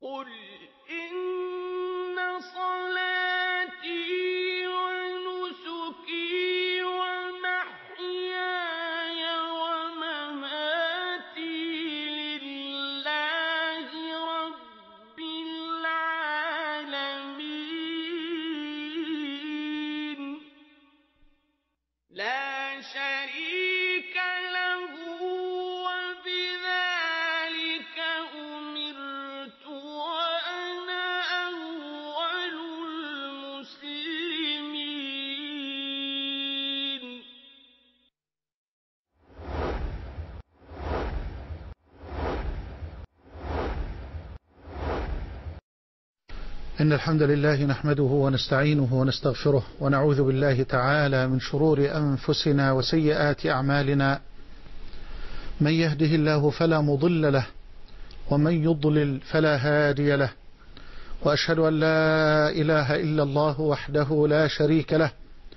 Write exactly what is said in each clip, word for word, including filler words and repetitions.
قل إن صلاتي ونسكي ومحياي ومماتي لله رب العالمين لا شريك له وبذلك أمرت وأنا أول المسلمين. إن الحمد لله نحمده ونستعينه ونستغفره ونعوذ بالله تعالى من شرور أنفسنا وسيئات أعمالنا، من يهده الله فلا مضل له ومن يضلل فلا هادي له، وأشهد أن لا إله إلا الله وحده لا شريك له،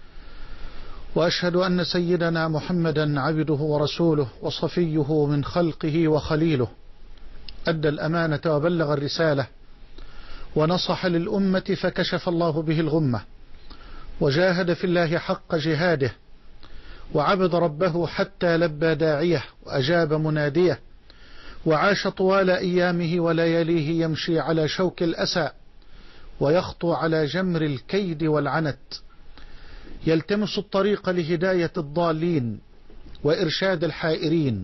وأشهد أن سيدنا محمدا عبده ورسوله وصفيه من خلقه وخليله، أدى الأمانة وبلغ الرسالة ونصح للأمة فكشف الله به الغمة، وجاهد في الله حق جهاده، وعبد ربه حتى لبى داعيه وأجاب مناديه، وعاش طوال أيامه ولياليه يمشي على شوك الأسى ويخطو على جمر الكيد والعنت، يلتمس الطريق لهداية الضالين وإرشاد الحائرين،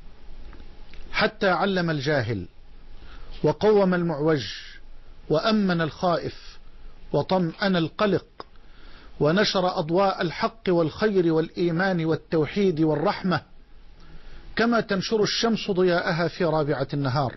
حتى علم الجاهل وقوم المعوج وأمن الخائف وطمأن القلق، ونشر أضواء الحق والخير والإيمان والتوحيد والرحمة كما تنشر الشمس ضياءها في رابعة النهار.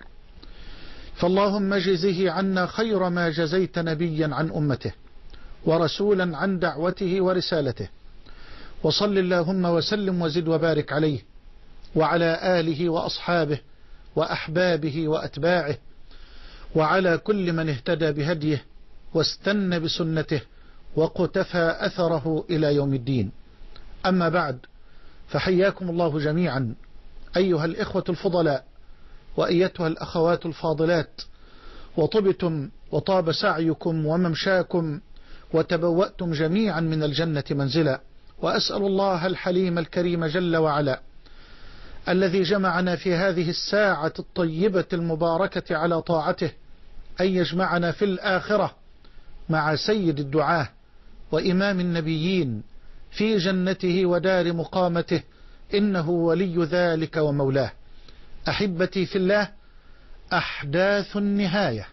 فاللهم جزه عنا خير ما جزيت نبيا عن أمته ورسولا عن دعوته ورسالته، وصل اللهم وسلم وزد وبارك عليه وعلى آله وأصحابه وأحبابه وأتباعه وعلى كل من اهتدى بهديه واستنى بسنته وقتفى أثره إلى يوم الدين. أما بعد، فحياكم الله جميعا أيها الإخوة الفضلاء وأيتها الأخوات الفاضلات، وطبتم وطاب سعيكم وممشاكم وتبوأتم جميعا من الجنة منزلا، وأسأل الله الحليم الكريم جل وعلا الذي جمعنا في هذه الساعة الطيبة المباركة على طاعته أن يجمعنا في الآخرة مع سيد الدعاة وإمام النبيين في جنته ودار مقامته، إنه ولي ذلك ومولاه. أحبتي في الله، أحداث النهاية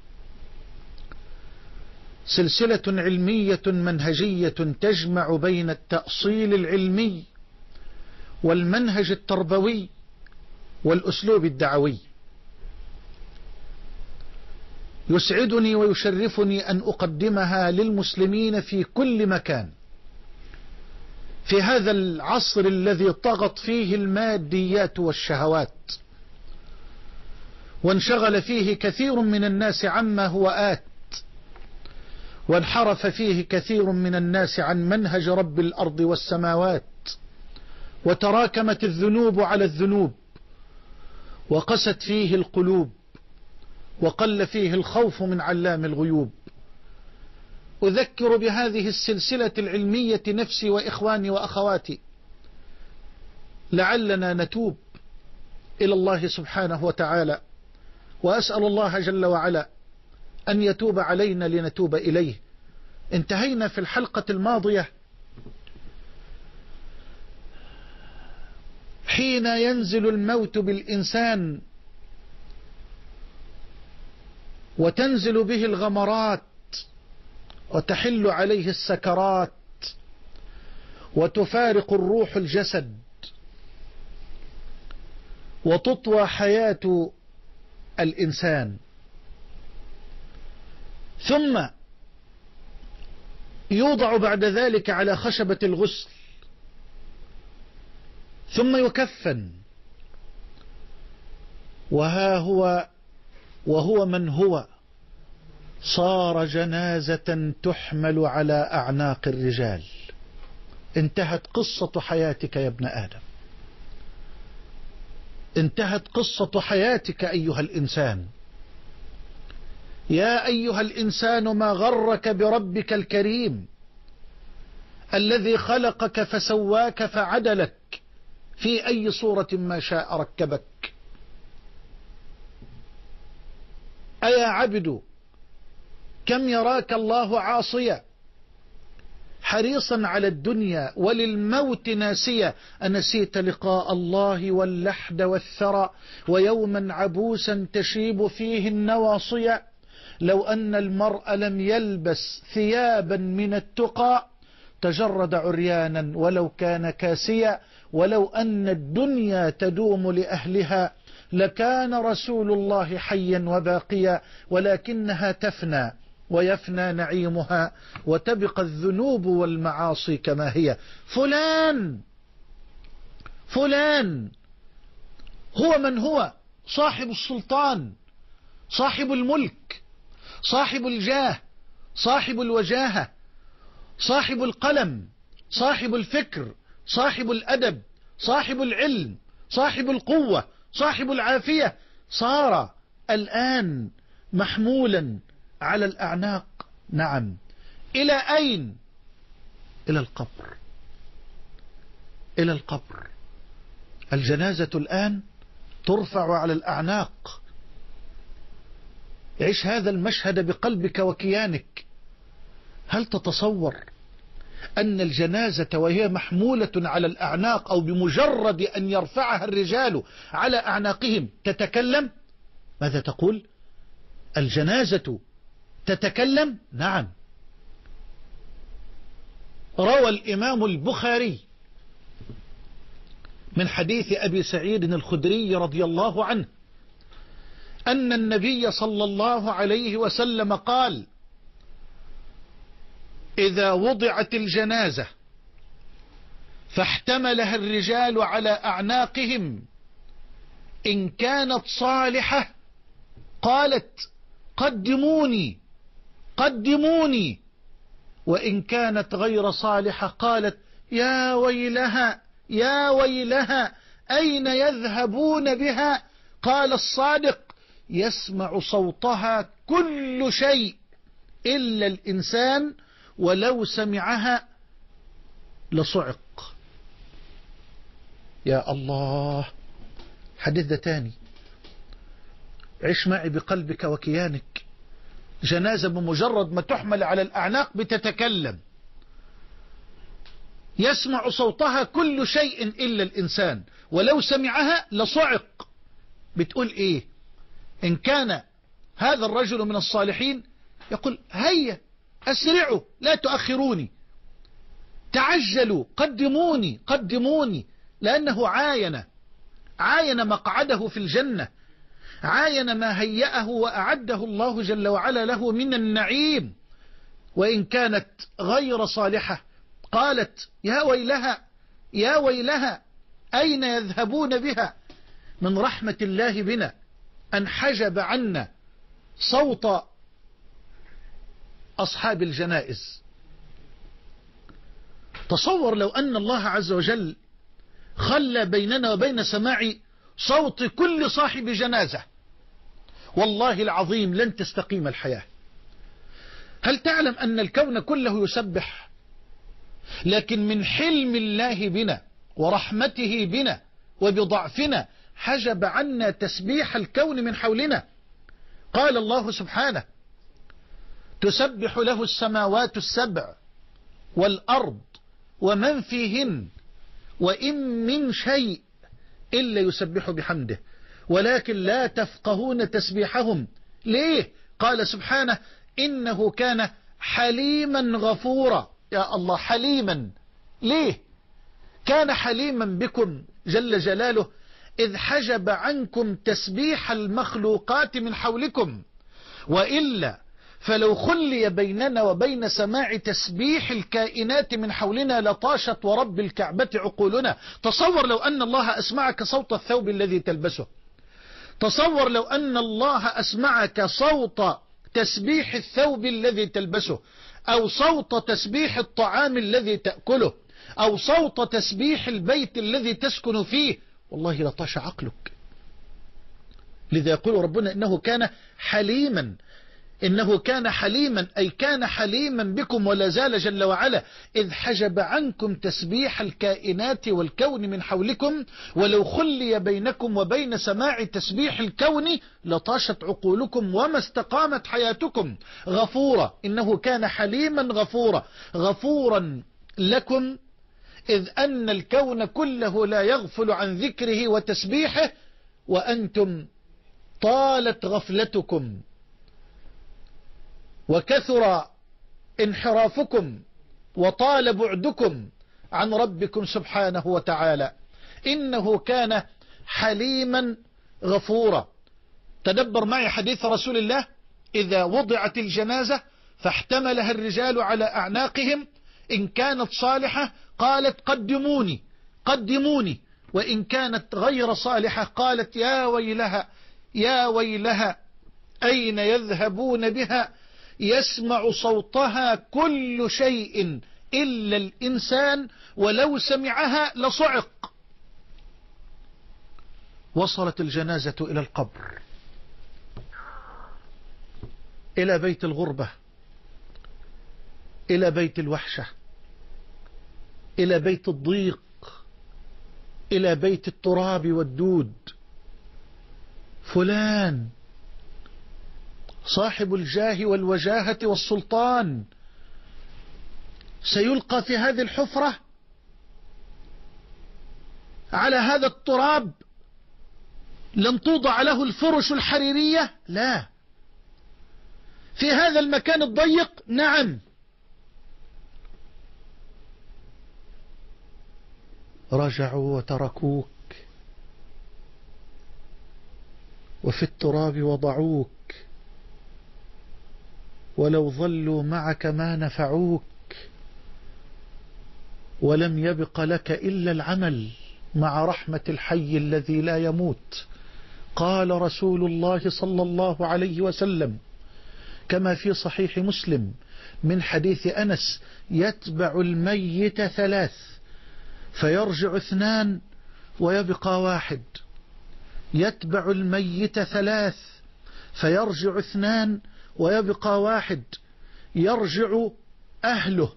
سلسلة علمية منهجية تجمع بين التأصيل العلمي والمنهج التربوي والأسلوب الدعوي. يسعدني ويشرفني أن أقدمها للمسلمين في كل مكان في هذا العصر الذي طغت فيه الماديات والشهوات، وانشغل فيه كثير من الناس عما هو آت، وانحرف فيه كثير من الناس عن منهج رب الأرض والسماوات، وتراكمت الذنوب على الذنوب، وقست فيه القلوب، وقل فيه الخوف من علام الغيوب. أذكر بهذه السلسلة العلمية نفسي وإخواني وأخواتي، لعلنا نتوب إلى الله سبحانه وتعالى، وأسأل الله جل وعلا أن يتوب علينا لنتوب إليه. انتهينا في الحلقة الماضية حين ينزل الموت بالإنسان وتنزل به الغمرات وتحل عليه السكرات وتفارق الروح الجسد وتطوى حياة الإنسان، ثم يوضع بعد ذلك على خشبة الغسل، ثم يكفن، وها هو وهو من هو صار جنازة تحمل على أعناق الرجال. انتهت قصة حياتك يا ابن آدم، انتهت قصة حياتك أيها الإنسان. يا أيها الإنسان ما غرك بربك الكريم الذي خلقك فسواك فعدلك في أي صورة ما شاء ركبك. أيا عبد كم يراك الله عاصيا حريصا على الدنيا وللموت ناسيا، أنسيت لقاء الله واللحد والثرى ويوما عبوسا تشيب فيه النواصيا. لو أن المرء لم يلبس ثيابا من التقى تجرد عريانا ولو كان كاسيا. ولو أن الدنيا تدوم لأهلها لكان رسول الله حيا وباقيا، ولكنها تفنى ويفنى نعيمها وتبقى الذنوب والمعاصي كما هي. فلان فلان هو من هو؟ صاحب السلطان، صاحب الملك، صاحب الجاه، صاحب الوجاهة، صاحب القلم، صاحب الفكر، صاحب الأدب، صاحب العلم، صاحب القوة، صاحب العافية، صار الآن محمولا على الأعناق. نعم، إلى أين؟ إلى القبر، إلى القبر. الجنازة الآن ترفع على الأعناق. عيش هذا المشهد بقلبك وكيانك. هل تتصور أن الجنازة وهي محمولة على الأعناق أو بمجرد أن يرفعها الرجال على أعناقهم تتكلم؟ ماذا تقول؟ الجنازة تتكلم؟ نعم. روى الإمام البخاري من حديث أبي سعيد الخدري رضي الله عنه أن النبي صلى الله عليه وسلم قال: إذا وضعت الجنازة فاحتملها الرجال على أعناقهم إن كانت صالحة قالت قدموني قدموني، وإن كانت غير صالحة قالت يا ويلها يا ويلها أين يذهبون بها؟ قال الصادق: يسمع صوتها كل شيء إلا الإنسان ولو سمعها لصعق. يا الله، حديث ده تاني، عيش معي بقلبك وكيانك. جنازة بمجرد ما تحمل على الأعناق بتتكلم، يسمع صوتها كل شيء إلا الإنسان ولو سمعها لصعق. بتقول إيه؟ إن كان هذا الرجل من الصالحين يقول هيا أسرعوا لا تؤخروني، تعجلوا قدموني قدموني، لأنه عاين عاين مقعده في الجنة، عاين ما هيأه وأعده الله جل وعلا له من النعيم. وإن كانت غير صالحة قالت يا ويلها يا ويلها أين يذهبون بها. من رحمة الله بنا أن حجب عنا صوت أصحاب الجنائز. تصور لو أن الله عز وجل خلى بيننا وبين سماع صوت كل صاحب جنازة، والله العظيم لن تستقيم الحياة. هل تعلم أن الكون كله يسبح؟ لكن من حلم الله بنا ورحمته بنا وبضعفنا حجب عنا تسبيح الكون من حولنا. قال الله سبحانه: تسبح له السماوات السبع والأرض ومن فيهن وإن من شيء إلا يسبح بحمده ولكن لا تفقهون تسبيحهم. ليه؟ قال سبحانه: إنه كان حليما غفورا. يا الله، حليما. ليه كان حليما بكم جل جلاله؟ إذ حجب عنكم تسبيح المخلوقات من حولكم، وإلا فلو خلي بيننا وبين سماع تسبيح الكائنات من حولنا لطاشت ورب الكعبة عقولنا. تصور لو أن الله أسمعك صوت الثوب الذي تلبسه، تصور لو أن الله أسمعك صوت تسبيح الثوب الذي تلبسه، أو صوت تسبيح الطعام الذي تأكله، أو صوت تسبيح البيت الذي تسكن فيه، والله لطاش عقلك. لذا يقول ربنا إنه كان حليما. إنه كان حليما، أي كان حليما بكم ولا زال جل وعلا، إذ حجب عنكم تسبيح الكائنات والكون من حولكم، ولو خلي بينكم وبين سماع تسبيح الكون لطاشت عقولكم وما استقامت حياتكم. غفورا، إنه كان حليما غفورا، غفورا لكم إذ أن الكون كله لا يغفل عن ذكره وتسبيحه، وأنتم طالت غفلتكم وكثر انحرافكم وطال بعدكم عن ربكم سبحانه وتعالى. إنه كان حليما غفورا. تدبر معي حديث رسول الله: إذا وضعت الجنازة فاحتملها الرجال على أعناقهم، إن كانت صالحة قالت قدموني قدموني، وإن كانت غير صالحة قالت يا ويلها يا ويلها أين يذهبون بها، يسمع صوتها كل شيء إلا الإنسان ولو سمعها لصعق. وصلت الجنازة إلى القبر، إلى بيت الغربة، إلى بيت الوحشة، إلى بيت الضيق، إلى بيت التراب والدود. فلان صاحب الجاه والوجاهة والسلطان سيلقى في هذه الحفرة على هذا التراب، لن توضع له الفرش الحريرية، لا، في هذا المكان الضيق، نعم. رجعوا وتركوك وفي التراب وضعوك، ولو ظلوا معك ما نفعوك، ولم يبق لك إلا العمل مع رحمة الحي الذي لا يموت. قال رسول الله صلى الله عليه وسلم كما في صحيح مسلم من حديث أنس: يتبع الميت ثلاث فيرجع اثنان ويبقى واحد. يتبع الميت ثلاث فيرجع اثنان ويبقى واحد. يرجع أهله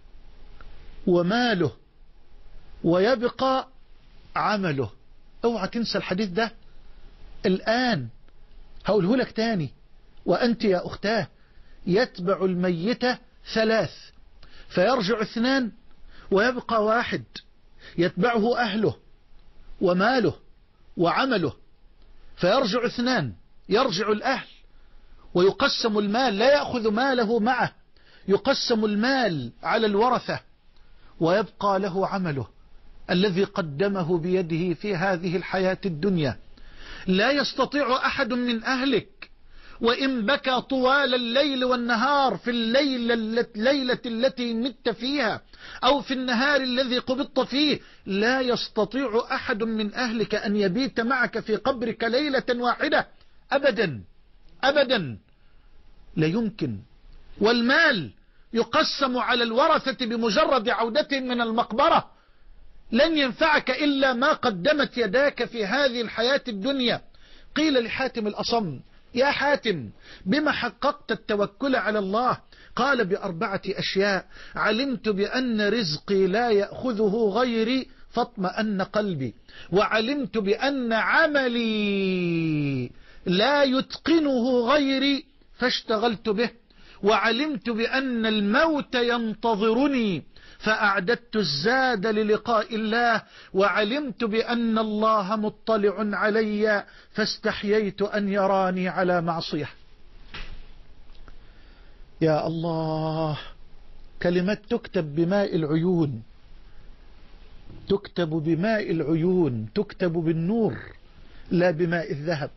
وماله ويبقى عمله. اوعى تنسى الحديث ده الآن، هقوله لك تاني وأنت يا أختاه: يتبع الميت ثلاث فيرجع اثنان ويبقى واحد. يتبعه أهله وماله وعمله، فيرجع اثنان، يرجع الأهل ويقسم المال، لا يأخذ ماله معه، يقسم المال على الورثة، ويبقى له عمله الذي قدمه بيده في هذه الحياة الدنيا. لا يستطيع أحد من أهلك وإن بكى طوال الليل والنهار في الليلة التي مت فيها أو في النهار الذي قبضت فيه، لا يستطيع أحد من أهلك أن يبيت معك في قبرك ليلة واحدة أبدا أبدا، لا يمكن. والمال يقسم على الورثة بمجرد عودتهم من المقبرة. لن ينفعك إلا ما قدمت يداك في هذه الحياة الدنيا. قيل لحاتم الأصم: يا حاتم، بما حققت التوكل على الله؟ قال: بأربعة أشياء: علمت بأن رزقي لا يأخذه غيري فاطمأن قلبي، وعلمت بأن عملي لا يتقنه غيري فاشتغلت به، وعلمت بأن الموت ينتظرني فأعددت الزاد للقاء الله، وعلمت بأن الله مطلع علي فاستحييت أن يراني على معصية. يا الله، كلمات تكتب بماء العيون، تكتب بماء العيون، تكتب بالنور لا بماء الذهب.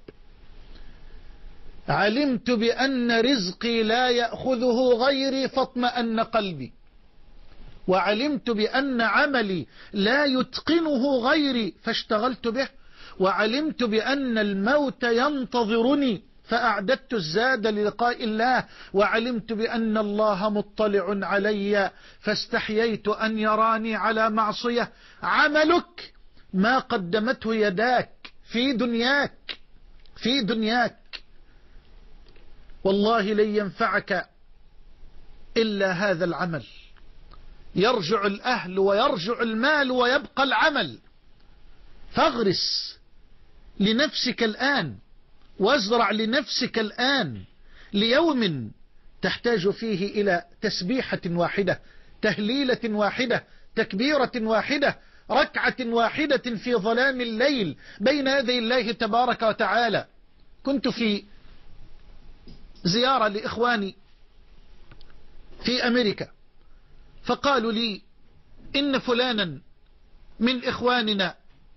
علمت بأن رزقي لا يأخذه غيري فاطمأن قلبي، وعلمت بأن عملي لا يتقنه غيري فاشتغلت به، وعلمت بأن الموت ينتظرني فأعددت الزاد للقاء الله، وعلمت بأن الله مطلع علي فاستحييت أن يراني على معصية. عملك ما قدمته يداك في دنياك في دنياك والله لن ينفعك إلا هذا العمل. يرجع الأهل ويرجع المال ويبقى العمل. فاغرس لنفسك الآن وازرع لنفسك الآن ليوم تحتاج فيه إلى تسبيحة واحدة، تهليلة واحدة، تكبيرة واحدة، ركعة واحدة في ظلام الليل بين يدي الله تبارك وتعالى. كنت في زيارة لإخواني في أمريكا، فقالوا لي إن فلانا من إخواننا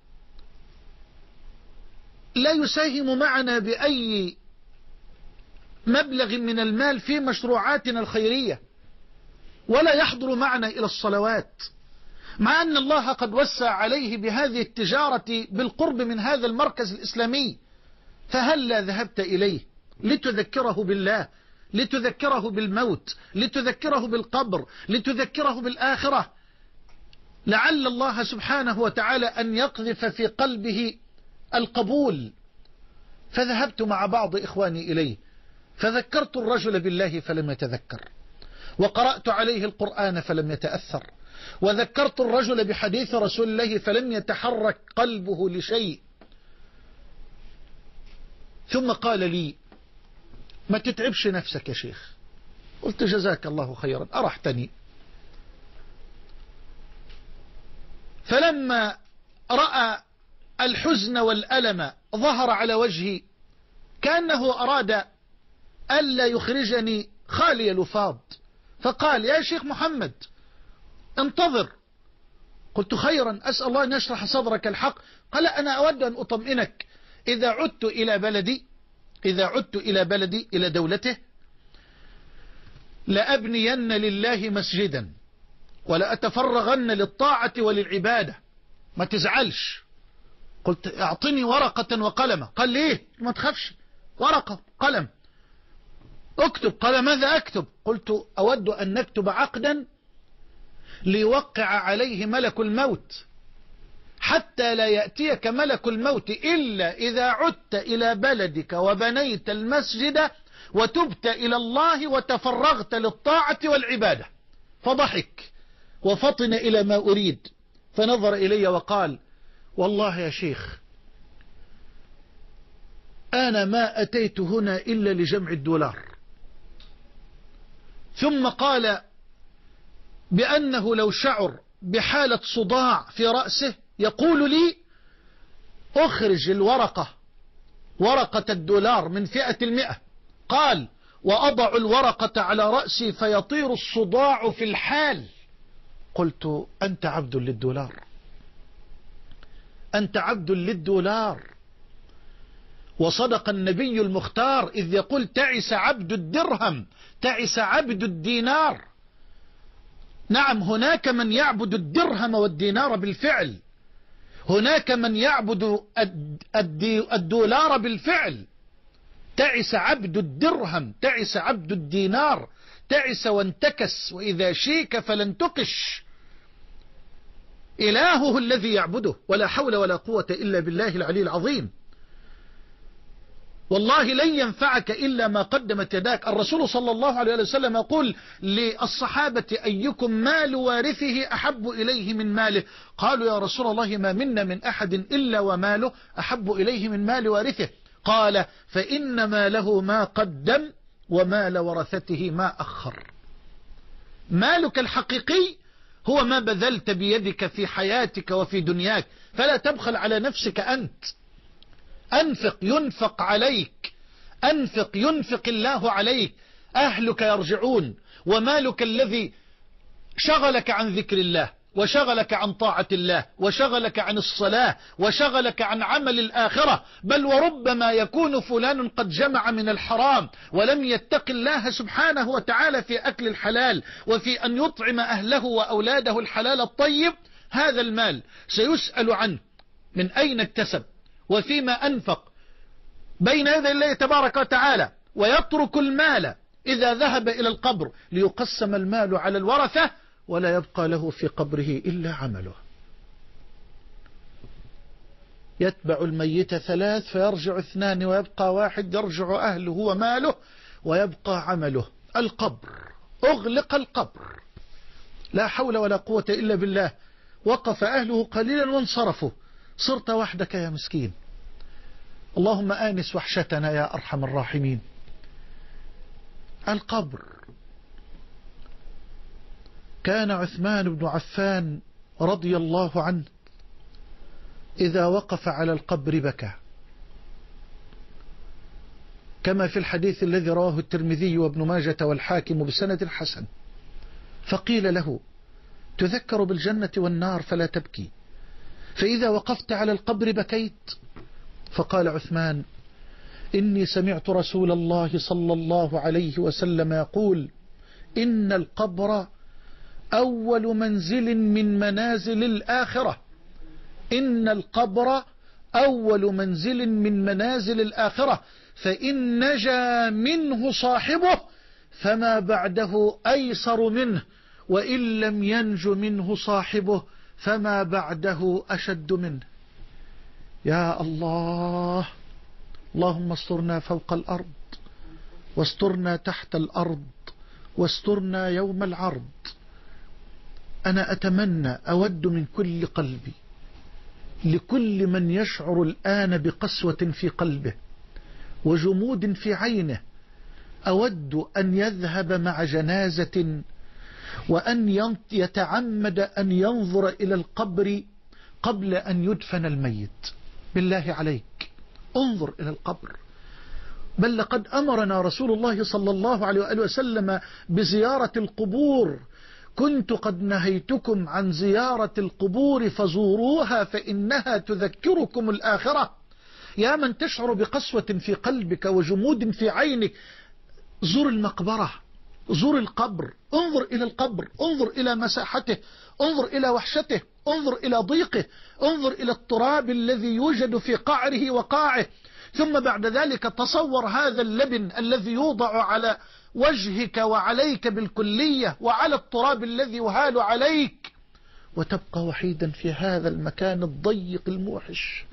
لا يساهم معنا بأي مبلغ من المال في مشروعاتنا الخيرية، ولا يحضر معنا إلى الصلوات، مع أن الله قد وسع عليه بهذه التجارة بالقرب من هذا المركز الإسلامي. فهل لا ذهبت إليه لتذكره بالله، لتذكره بالموت، لتذكره بالقبر، لتذكره بالآخرة، لعل الله سبحانه وتعالى أن يقذف في قلبه القبول. فذهبت مع بعض إخواني إليه، فذكرت الرجل بالله فلم يتذكر، وقرأت عليه القرآن فلم يتأثر، وذكرت الرجل بحديث رسول الله فلم يتحرك قلبه لشيء. ثم قال لي: ما تتعبش نفسك يا شيخ. قلت: جزاك الله خيرا، أرحتني. فلما رأى الحزن والألم ظهر على وجهي كأنه أراد ألا يخرجني خالي لفاض، فقال: يا شيخ محمد انتظر. قلت: خيرا، أسأل الله أن يشرح صدرك الحق. قال: أنا أود أن أطمئنك، إذا عدت إلى بلدي إذا عدت إلى بلدي إلى دولته لأبنين لله مسجدا ولأتفرغن للطاعة وللعبادة، ما تزعلش. قلت: اعطني ورقة وقلمة. قال: ليه؟ ما تخافش، ورقة قلم اكتب. قال: ماذا أكتب؟ قلت: أود أن نكتب عقدا ليوقع عليه ملك الموت، حتى لا يأتيك ملك الموت إلا إذا عدت إلى بلدك وبنيت المسجد وتبت إلى الله وتفرغت للطاعة والعبادة. فضحك وفطن إلى ما أريد، فنظر إلي وقال: والله يا شيخ أنا ما أتيت هنا إلا لجمع الدولار. ثم قال بأنه لو شعر بحالة صداع في رأسه يقول لي: أخرج الورقة، ورقة الدولار من فئة المئة. قال: وأضع الورقة على رأسي فيطير الصداع في الحال. قلت: أنت عبد للدولار، أنت عبد للدولار. وصدق النبي المختار إذ يقول: تعس عبد الدرهم، تعس عبد الدينار. نعم، هناك من يعبد الدرهم والدينار بالفعل، هناك من يعبد الدولار بالفعل. تعس عبد الدرهم، تعس عبد الدينار، تعس وانتكس، وإذا شيك فلن تقش. إلهه الذي يعبده، ولا حول ولا قوة إلا بالله العلي العظيم. والله لن ينفعك إلا ما قدمت يداك. الرسول صلى الله عليه وسلم يقول للصحابة: أيكم مال وارثه أحب إليه من ماله؟ قالوا: يا رسول الله ما منا من أحد إلا وماله أحب إليه من مال وارثه. قال: فإن ماله ما قدم ومال ورثته ما أخر. مالك الحقيقي هو ما بذلت بيدك في حياتك وفي دنياك، فلا تبخل على نفسك. أنت أنفق ينفق عليك، أنفق ينفق الله عليك. أهلك يرجعون، ومالك الذي شغلك عن ذكر الله وشغلك عن طاعة الله وشغلك عن الصلاة وشغلك عن عمل الآخرة. بل وربما يكون فلان قد جمع من الحرام ولم يتق الله سبحانه وتعالى في أكل الحلال وفي أن يطعم أهله وأولاده الحلال الطيب. هذا المال سيسأل عنه من أين اكتسب وفيما أنفق بين يدي الله تبارك وتعالى، ويترك المال إذا ذهب إلى القبر ليقسم المال على الورثة، ولا يبقى له في قبره إلا عمله. يتبع الميت ثلاث فيرجع اثنان ويبقى واحد، يرجع أهله وماله ويبقى عمله. القبر، أغلق القبر، لا حول ولا قوة إلا بالله. وقف أهله قليلا وانصرفوا، صرت وحدك يا مسكين. اللهم آنس وحشتنا يا أرحم الراحمين. القبر. كان عثمان بن عفان رضي الله عنه إذا وقف على القبر بكى، كما في الحديث الذي رواه الترمذي وابن ماجة والحاكم بسند حسن. فقيل له: تذكر بالجنة والنار فلا تبكي، فإذا وقفت على القبر بكيت؟ فقال عثمان: إني سمعت رسول الله صلى الله عليه وسلم يقول: إن القبر أول منزل من منازل الآخرة. إن القبر أول منزل من منازل الآخرة، فإن نجا منه صاحبه فما بعده أيسر منه، وإن لم ينج منه صاحبه فما بعده أشد منه. يا الله، اللهم استرنا فوق الأرض، واسترنا تحت الأرض، واسترنا يوم العرض. أنا أتمنى، أود من كل قلبي لكل من يشعر الآن بقسوة في قلبه وجمود في عينه، أود أن يذهب مع جنازة وأن يتعمد أن ينظر إلى القبر قبل أن يدفن الميت. بالله عليك انظر إلى القبر. بل لقد أمرنا رسول الله صلى الله عليه وآله وسلم بزيارة القبور. كنت قد نهيتكم عن زيارة القبور فزوروها فإنها تذكركم الآخرة. يا من تشعر بقسوة في قلبك وجمود في عينك، زور المقبرة، زور القبر، انظر إلى القبر، انظر إلى مساحته، انظر إلى وحشته، انظر إلى ضيقه، انظر إلى التراب الذي يوجد في قعره وقاعه. ثم بعد ذلك تصور هذا اللبن الذي يوضع على وجهك وعليك بالكلية وعلى التراب الذي يهال عليك، وتبقى وحيدا في هذا المكان الضيق الموحش.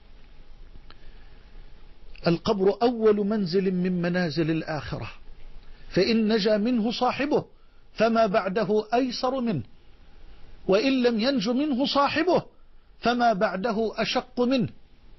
القبر أول منزل من منازل الآخرة، فإن نجا منه صاحبه فما بعده أيسر منه، وإن لم ينج منه صاحبه فما بعده أشق منه.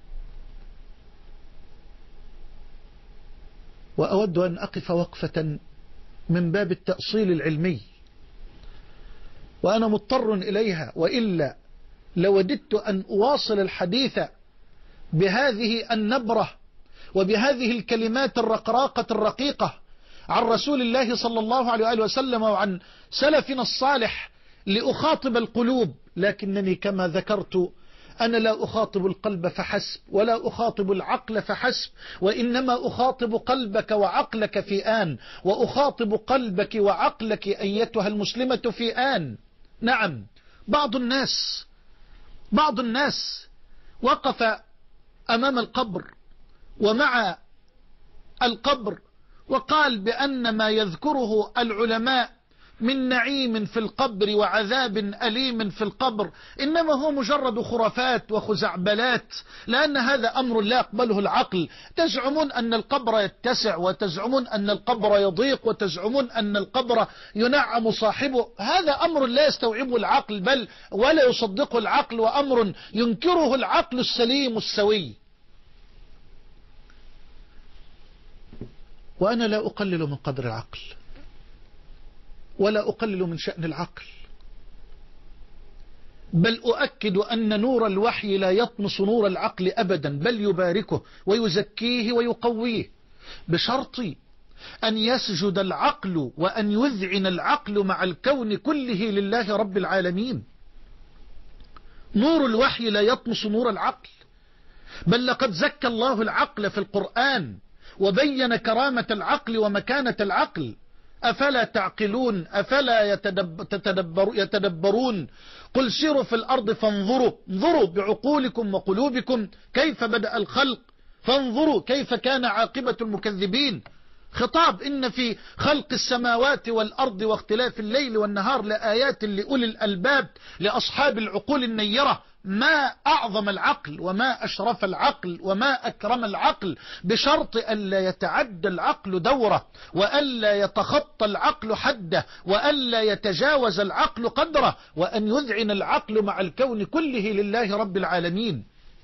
وأود أن أقف وقفة من باب التأصيل العلمي، وأنا مضطر إليها، وإلا لوددت أن أواصل الحديث بهذه النبرة وبهذه الكلمات الرقراقة الرقيقة عن رسول الله صلى الله عليه وآله وسلم وعن سلفنا الصالح لأخاطب القلوب، لكنني كما ذكرت أنا لا أخاطب القلب فحسب، ولا أخاطب العقل فحسب، وإنما أخاطب قلبك وعقلك في آن، وأخاطب قلبك وعقلك أيتها المسلمة في آن. نعم، بعض الناس بعض الناس وقف أمام القبر ومع القبر وقال بأن ما يذكره العلماء من نعيم في القبر وعذاب أليم في القبر إنما هو مجرد خرافات وخزعبلات، لأن هذا أمر لا يقبله العقل. تزعمون أن القبر يتسع، وتزعمون أن القبر يضيق، وتزعمون أن القبر ينعم صاحبه. هذا أمر لا يستوعبه العقل، بل ولا يصدقه العقل، وأمر ينكره العقل السليم السوي. وأنا لا أقلل من قدر العقل، ولا أقلل من شأن العقل، بل أؤكد أن نور الوحي لا يطمس نور العقل أبدا، بل يباركه ويزكيه ويقويه، بشرط أن يسجد العقل وأن يذعن العقل مع الكون كله لله رب العالمين. نور الوحي لا يطمس نور العقل، بل لقد زكى الله العقل في القرآن وبين كرامة العقل ومكانة العقل. أفلا تعقلون؟ أفلا يتدبر يتدبر يتدبرون؟ قل سيروا في الأرض فانظروا، انظروا بعقولكم وقلوبكم كيف بدأ الخلق، فانظروا كيف كان عاقبة المكذبين. خطاب إن في خلق السماوات والأرض واختلاف الليل والنهار لآيات لأولي الألباب لأصحاب العقول النيرة. ما أعظم العقل وما أشرف العقل وما أكرم العقل، بشرط ألا يتعدى العقل دوره، وألا يتخطى العقل حده، وألا يتجاوز العقل قدره، وأن يذعن العقل مع الكون كله لله رب العالمين.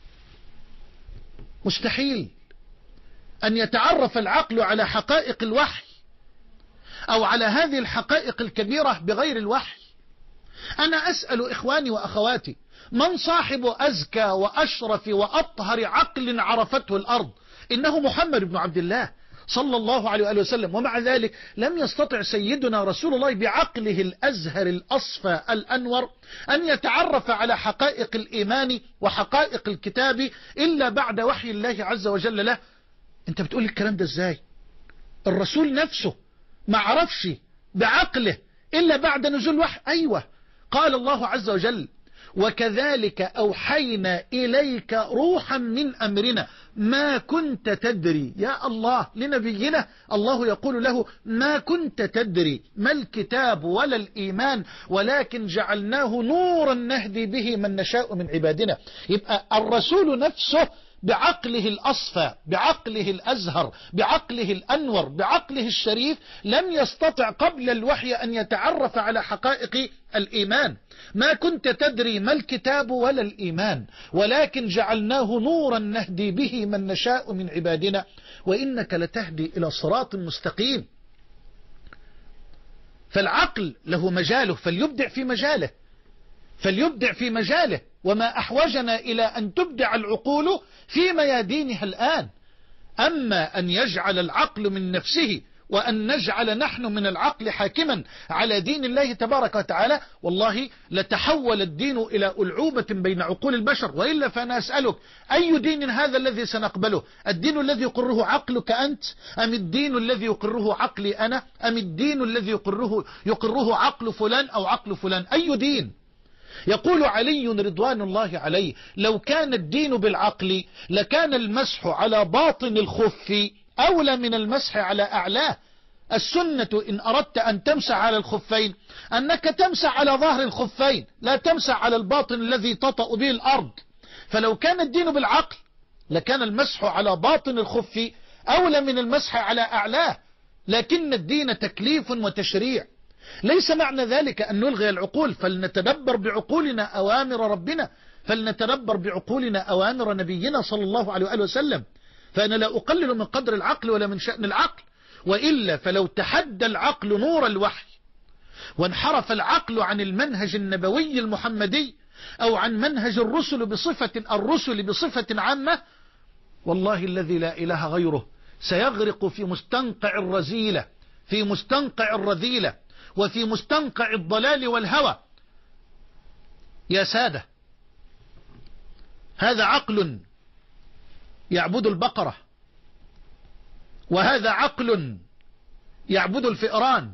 مستحيل أن يتعرف العقل على حقائق الوحي أو على هذه الحقائق الكبيرة بغير الوحي. أنا أسأل إخواني وأخواتي، من صاحب أزكى وأشرف وأطهر عقل عرفته الأرض؟ إنه محمد بن عبد الله صلى الله عليه وآله وسلم. ومع ذلك لم يستطع سيدنا رسول الله بعقله الأزهر الأصفى الأنور أن يتعرف على حقائق الإيمان وحقائق الكتاب إلا بعد وحي الله عز وجل له. أنت بتقول الكلام ده إزاي؟ الرسول نفسه ما عرفش بعقله إلا بعد نزول وحي. أيوة، قال الله عز وجل: وكذلك أوحينا إليك روحا من أمرنا ما كنت تدري. يا الله، لنبينا الله يقول له: ما كنت تدري ما الكتاب ولا الإيمان ولكن جعلناه نورا نهدي به من نشاء من عبادنا. يبقى الرسول نفسه بعقله الأصفى، بعقله الأزهر، بعقله الأنور، بعقله الشريف لم يستطع قبل الوحي أن يتعرف على حقائق الإيمان. ما كنت تدري ما الكتاب ولا الإيمان ولكن جعلناه نورا نهدي به من نشاء من عبادنا وإنك لتهدي إلى صراط مستقيم. فالعقل له مجاله، فليبدع في مجاله، فليبدع في مجاله. وما أحوجنا إلى أن تبدع العقول في ميادينها الآن. أما أن يجعل العقل من نفسه وأن نجعل نحن من العقل حاكما على دين الله تبارك وتعالى، والله لتحول الدين إلى ألعوبة بين عقول البشر. وإلا فأنا أسألك: أي دين هذا الذي سنقبله؟ الدين الذي يقره عقلك أنت، أم الدين الذي يقره عقلي أنا، أم الدين الذي يقره, يقره عقل فلان أو عقل فلان؟ أي دين؟ يقول علي رضوان الله عليه: لو كان الدين بالعقل لكان المسح على باطن الخف أولى من المسح على أعلاه. السنة إن أردت أن تمسح على الخفين أنك تمسح على ظهر الخفين، لا تمسح على الباطن الذي تطأ به الأرض. فلو كان الدين بالعقل لكان المسح على باطن الخف أولى من المسح على أعلاه. لكن الدين تكليف وتشريع، ليس معنى ذلك أن نلغي العقول. فلنتدبر بعقولنا أوامر ربنا، فلنتدبر بعقولنا أوامر نبينا صلى الله عليه وآله وسلم. فأنا لا أقلل من قدر العقل ولا من شأن العقل، وإلا فلو تحدى العقل نور الوحي وانحرف العقل عن المنهج النبوي المحمدي أو عن منهج الرسل بصفة الرسل بصفة عامة، والله الذي لا إله غيره سيغرق في مستنقع الرذيلة، في مستنقع الرذيلة، وفي مستنقع الضلال والهوى. يا سادة، هذا عقل يعبد البقرة، وهذا عقل يعبد الفئران.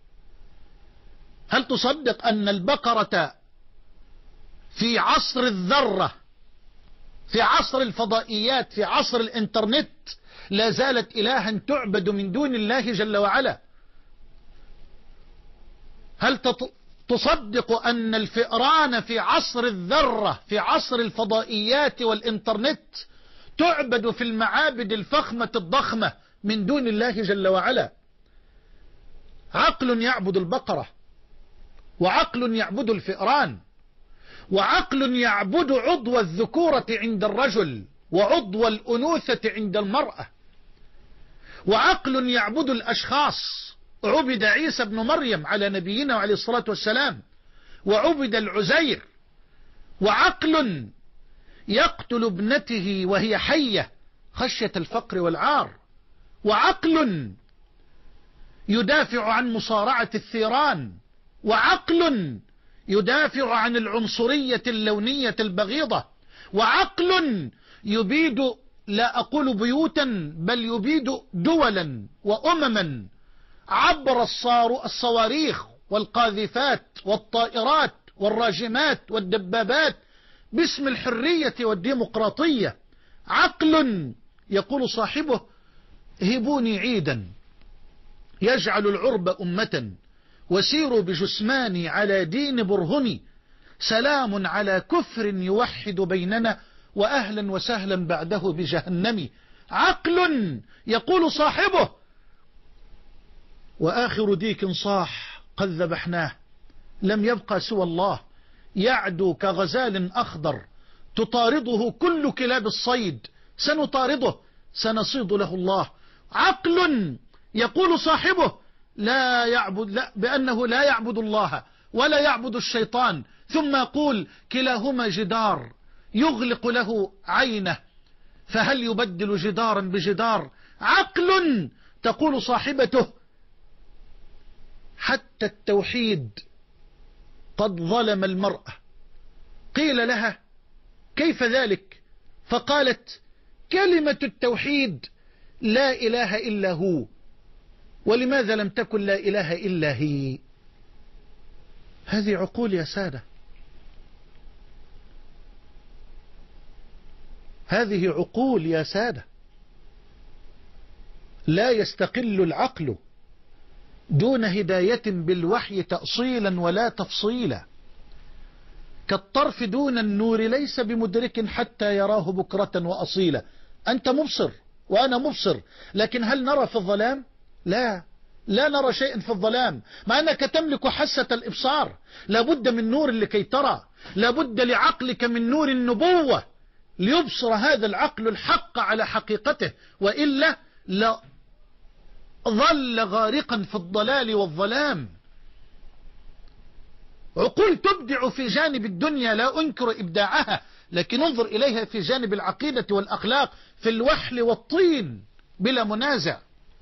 هل تصدق أن البقرة في عصر الذرة، في عصر الفضائيات، في عصر الانترنت لا زالت إلها تعبد من دون الله جل وعلا؟ هل تصدق أن الفئران في عصر الذرة، في عصر الفضائيات والإنترنت تعبد في المعابد الفخمة الضخمة من دون الله جل وعلا؟ عقل يعبد البقرة، وعقل يعبد الفئران، وعقل يعبد عضو الذكورة عند الرجل وعضو الأنوثة عند المرأة، وعقل يعبد الأشخاص. عبد عيسى بن مريم على نبينا عليه الصلاة والسلام، وعبد العزير. وعقل يقتل ابنته وهي حية خشية الفقر والعار، وعقل يدافع عن مصارعة الثيران، وعقل يدافع عن العنصرية اللونية البغيضة، وعقل يبيد، لا أقول بيوتا، بل يبيد دولا وأمما عبر الصواريخ والقاذفات والطائرات والراجمات والدبابات باسم الحرية والديمقراطية. عقل يقول صاحبه: هبوني عيدا يجعل العرب أمة وسيروا بجثماني على دين برهني، سلام على كفر يوحد بيننا وأهلا وسهلا بعده بجهنم. عقل يقول صاحبه وآخر ديك صاح قد ذبحناه، لم يبقى سوى الله يعدو كغزال أخضر تطارده كل كلاب الصيد، سنطارده سنصيد له الله. عقل يقول صاحبه لا يعبد لا بأنه لا يعبد الله ولا يعبد الشيطان، ثم يقول كلاهما جدار يغلق له عينه، فهل يبدل جدارا بجدار؟ عقل تقول صاحبته حتى التوحيد قد ظلم المرأة. قيل لها كيف ذلك؟ فقالت كلمة التوحيد لا إله إلا هو، ولماذا لم تكن لا إله إلا هي؟ هذه عقول يا سادة، هذه عقول يا سادة. لا يستقل العقل دون هداية بالوحي تأصيلا ولا تفصيلا، كالطرف دون النور ليس بمدرك حتى يراه بكرة وأصيلا. أنت مبصر وأنا مبصر، لكن هل نرى في الظلام؟ لا، لا نرى شيئا في الظلام، مع أنك تملك حاسة الإبصار. لابد من نور لكي ترى، لابد لعقلك من نور النبوة ليبصر هذا العقل الحق على حقيقته، وإلا لا ظل غارقا في الضلال والظلام. عقول تبدع في جانب الدنيا لا أنكر إبداعها، لكن انظر إليها في جانب العقيدة والأخلاق في الوحل والطين بلا منازع.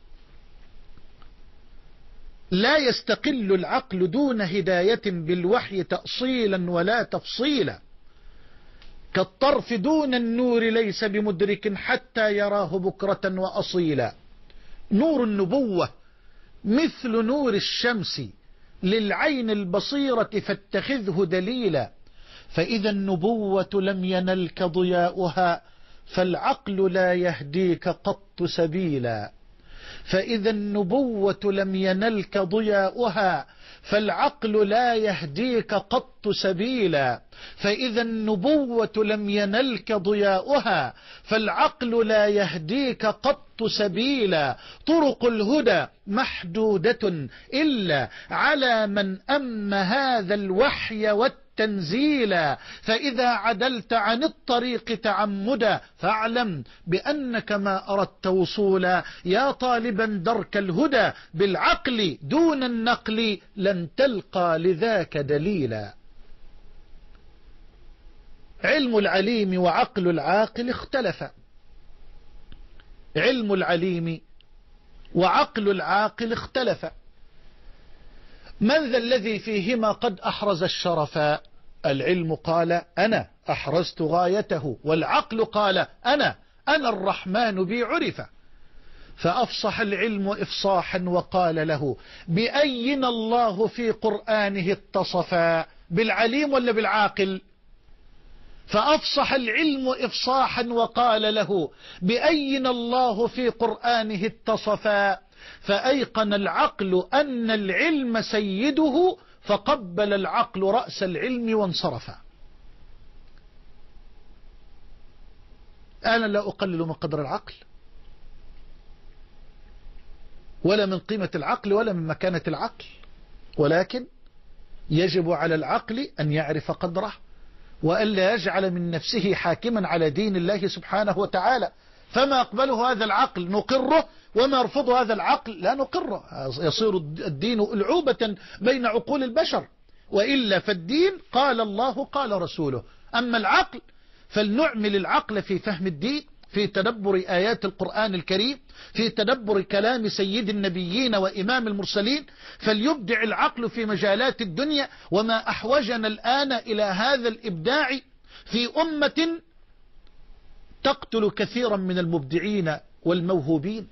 لا يستقل العقل دون هداية بالوحي تأصيلا ولا تفصيلا، كالطرف دون النور ليس بمدرك حتى يراه بكرة وأصيلا. نور النبوة مثل نور الشمس للعين البصيرة فاتخذه دليلا، فإذا النبوة لم ينلك ضياؤها فالعقل لا يهديك قط سبيلا. فإذا النبوة لم ينلك ضياؤها فالعقل لا يهديك قط سبيلا. فإذا النبوة لم ينلك ضياؤها فالعقل لا يهديك قط سبيلا. طرق الهدى محدودة إلا على من أم هذا الوحي والتنزيلا. فإذا عدلت عن الطريق تعمدا فاعلم بأنك ما أردت وصولا. يا طالبا درك الهدى بالعقل دون النقل لن تلقى لذاك دليلا. علم العليم وعقل العاقل اختلفا. علم العليم وعقل العاقل اختلفا. من ذا الذي فيهما قد أحرز الشرفا؟ العلم قال أنا أحرزت غايته، والعقل قال أنا أنا الرحمن بي عرفا. فأفصح العلم إفصاحا وقال له بأين الله في قرآنه اتصفا؟ بالعليم ولا بالعاقل؟ فأفصح العلم إفصاحا وقال له بأين الله في قرآنه اتصفا. فأيقن العقل أن العلم سيده فقبل العقل رأس العلم وانصرفا. أنا لا أقلل من قدر العقل ولا من قيمة العقل ولا من مكانة العقل، ولكن يجب على العقل أن يعرف قدره وألا يجعل من نفسه حاكما على دين الله سبحانه وتعالى. فما أقبله هذا العقل نقره، وما يرفض هذا العقل لا نقره. يصير الدين ألعوبة بين عقول البشر، وإلا فالدين قال الله قال رسوله. أما العقل فلنعمل العقل في فهم الدين، في تدبر آيات القرآن الكريم، في تدبر كلام سيد النبيين وإمام المرسلين. فليبدع العقل في مجالات الدنيا. وما أحوجنا الآن إلى هذا الإبداع في أمة تقتل كثيرا من المبدعين والموهوبين.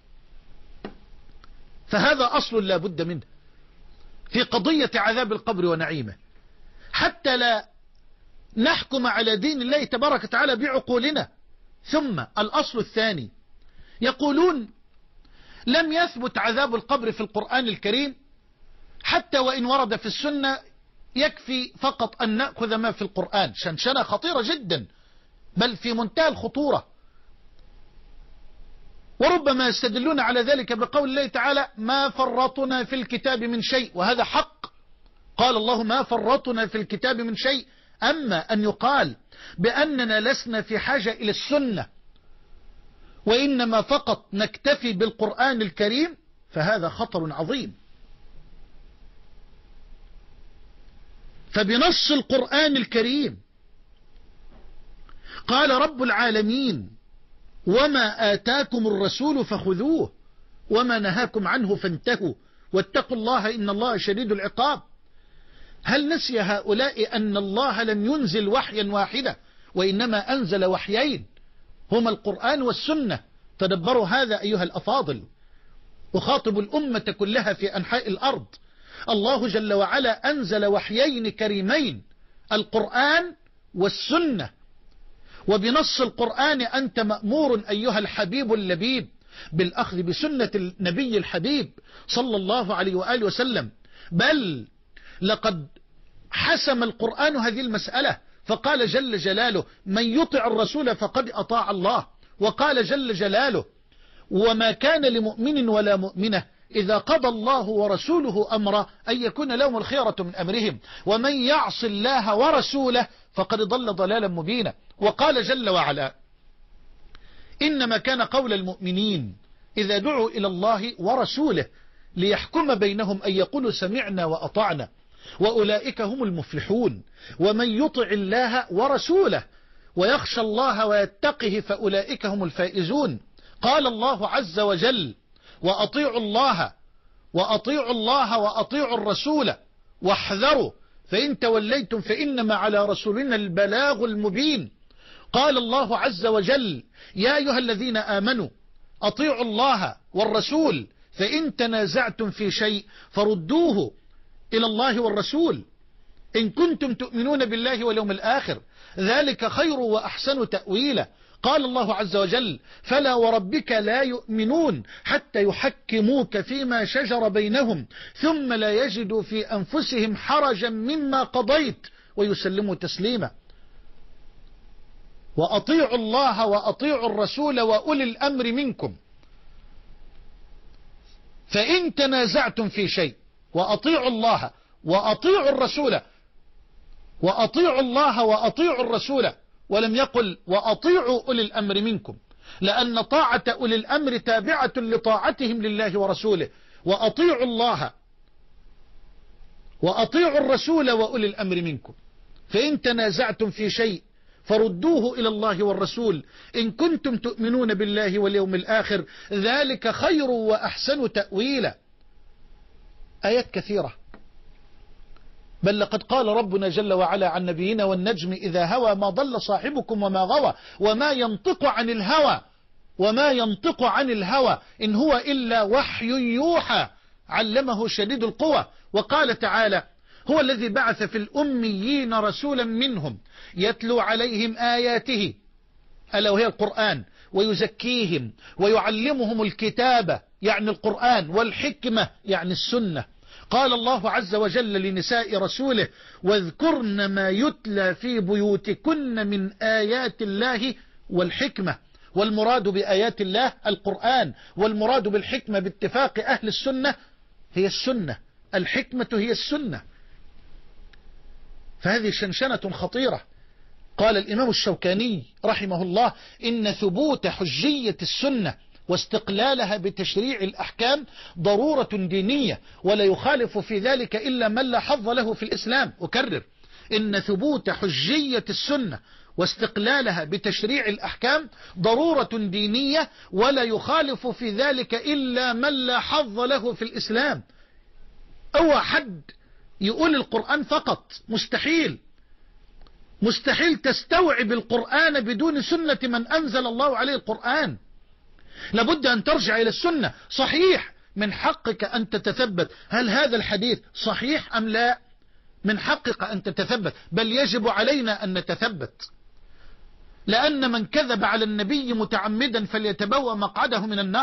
فهذا أصل لا بد منه في قضية عذاب القبر ونعيمه، حتى لا نحكم على دين الله تبارك وتعالى بعقولنا. ثم الأصل الثاني، يقولون لم يثبت عذاب القبر في القرآن الكريم، حتى وإن ورد في السنة يكفي فقط أن نأخذ ما في القرآن. شنشنة خطيرة جدا، بل في منتهى الخطورة. وربما يستدلون على ذلك بقول الله تعالى ما فرطنا في الكتاب من شيء، وهذا حق. قال الله ما فرطنا في الكتاب من شيء. أما أن يقال بأننا لسنا في حاجة إلى السنة وإنما فقط نكتفي بالقرآن الكريم، فهذا خطر عظيم. فبنص القرآن الكريم قال رب العالمين وما آتاكم الرسول فخذوه وما نهاكم عنه فانتهوا واتقوا الله إن الله شديد العقاب. هل نسي هؤلاء أن الله لم ينزل وحيا واحدا وإنما أنزل وحيين هما القرآن والسنة؟ تدبروا هذا أيها الأفاضل. أخاطب الأمة كلها في أنحاء الأرض. الله جل وعلا أنزل وحيين كريمين، القرآن والسنة. وبنص القرآن أنت مأمور أيها الحبيب اللبيب بالأخذ بسنة النبي الحبيب صلى الله عليه وآله وسلم. بل لقد حسم القرآن هذه المسألة، فقال جل جلاله من يطع الرسول فقد أطاع الله. وقال جل جلاله وما كان لمؤمن ولا مؤمنة إذا قضى الله ورسوله أمرا أن يكون لهم الخيرة من أمرهم ومن يعص الله ورسوله فقد ضل ضلالا مبينا. وقال جل وعلا إنما كان قول المؤمنين إذا دعوا إلى الله ورسوله ليحكم بينهم أن يقولوا سمعنا وأطعنا وأولئك هم المفلحون. ومن يطع الله ورسوله ويخشى الله ويتقه فأولئك هم الفائزون. قال الله عز وجل وأطيعوا الله وأطيعوا الله وأطيعوا الرسول واحذروا فإن توليتم فإنما على رسولنا البلاغ المبين. قال الله عز وجل يا أيها الذين آمنوا أطيعوا الله والرسول فإن تنازعتم في شيء فردوه إلى الله والرسول إن كنتم تؤمنون بالله واليوم الآخر ذلك خير وأحسن تأويلا. قال الله عز وجل فلا وربك لا يؤمنون حتى يحكموك فيما شجر بينهم ثم لا يجدوا في أنفسهم حرجا مما قضيت ويسلموا تسليما. وأطيعوا الله وأطيعوا الرسول وأولي الأمر منكم فإن تنازعتم في شيء. وأطيعوا الله وأطيعوا الرسول وأطيعوا الله وأطيعوا الرسول، ولم يقل وأطيعوا أولي الأمر منكم، لأن طاعة أولي الأمر تابعة لطاعتهم لله ورسوله. وأطيعوا الله وأطيعوا الرسول وأولي الأمر منكم فإن تنازعتم في شيء فردوه إلى الله والرسول إن كنتم تؤمنون بالله واليوم الآخر ذلك خير وأحسن تأويلا. آيات كثيرة. بل لقد قال ربنا جل وعلا عن نبينا والنجم إذا هوى ما ضل صاحبكم وما غوى وما ينطق عن الهوى وما ينطق عن الهوى إن هو إلا وحي يوحى علمه شديد القوى. وقال تعالى هو الذي بعث في الأميين رسولا منهم يتلو عليهم آياته ألا وهي القرآن ويزكيهم ويعلمهم الكتاب يعني القرآن والحكمة يعني السنة. قال الله عز وجل لنساء رسوله واذكرن ما يتلى في بيوتكن من آيات الله والحكمة. والمراد بآيات الله القرآن، والمراد بالحكمة باتفاق أهل السنة هي السنة، الحكمة هي السنة. فهذه شنشنة خطيرة. قال الإمام الشوكاني رحمه الله إن ثبوت حجية السنة واستقلالها بتشريع الأحكام ضرورة دينية ولا يخالف في ذلك إلا من لا حظ له في الإسلام. أكرر إن ثبوت حجية السنة واستقلالها بتشريع الأحكام ضرورة دينية ولا يخالف في ذلك إلا من لا حظ له في الإسلام. أو حد يقول القرآن فقط، مستحيل مستحيل تستوعب القرآن بدون سنة من أنزل الله عليه القرآن. لابد أن ترجع إلى السنة. صحيح من حقك أن تتثبت هل هذا الحديث صحيح أم لا، من حقك أن تتثبت، بل يجب علينا أن نتثبت، لأن من كذب على النبي متعمدا فليتبوأ مقعده من النار.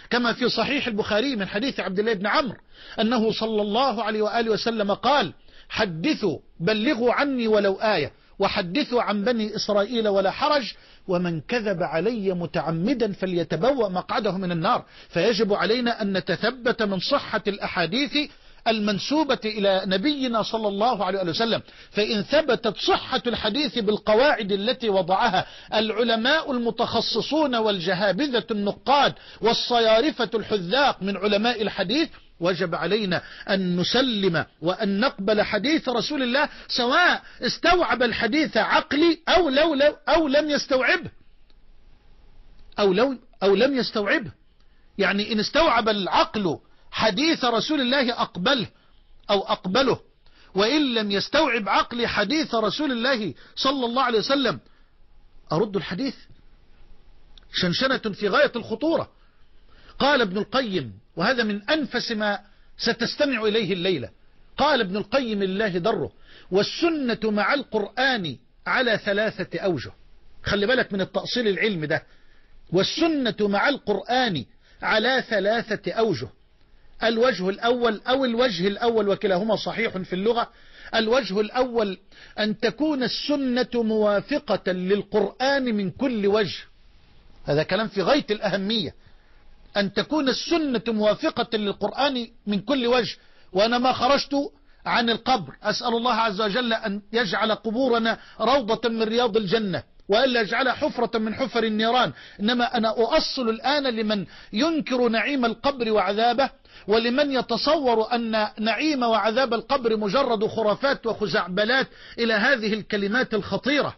كما في صحيح البخاري من حديث عبد الله بن عمرو أنه صلى الله عليه وآله وسلم قال: حدثوا بلغوا عني ولو آية، وحدثوا عن بني إسرائيل ولا حرج، ومن كذب علي متعمدا فليتبوأ مقعده من النار. فيجب علينا أن نتثبت من صحة الأحاديث المنسوبة إلى نبينا صلى الله عليه وسلم. فإن ثبتت صحة الحديث بالقواعد التي وضعها العلماء المتخصصون والجهابذة النقاد والصيارفة الحذاق من علماء الحديث، وجب علينا أن نسلم وأن نقبل حديث رسول الله، سواء استوعب الحديث عقلي أو, لو لو أو لم يستوعبه أو, لو أو لم يستوعبه. يعني إن استوعب العقل حديث رسول الله أقبله أو أقبله، وإن لم يستوعب عقلي حديث رسول الله صلى الله عليه وسلم أرد الحديث. شنشنة في غاية الخطورة. قال ابن القيم، وهذا من أنفس ما ستستمع إليه الليلة، قال ابن القيم لله دره: والسنة مع القرآن على ثلاثة أوجه. خلي بالك من التأصيل العلمي ده. والسنة مع القرآن على ثلاثة أوجه. الوجه الأول أو الوجه الأول، وكلاهما صحيح في اللغة. الوجه الأول أن تكون السنة موافقة للقرآن من كل وجه. هذا كلام في غاية الأهمية، أن تكون السنة موافقة للقرآن من كل وجه. وأنا ما خرجت عن القبر أسأل الله عز وجل أن يجعل قبورنا روضة من رياض الجنة، وألا يجعلها حفرة من حفر النيران. إنما أنا أؤصل الآن لمن ينكر نعيم القبر وعذابه، ولمن يتصور أن نعيم وعذاب القبر مجرد خرافات وخزعبلات، إلى هذه الكلمات الخطيرة.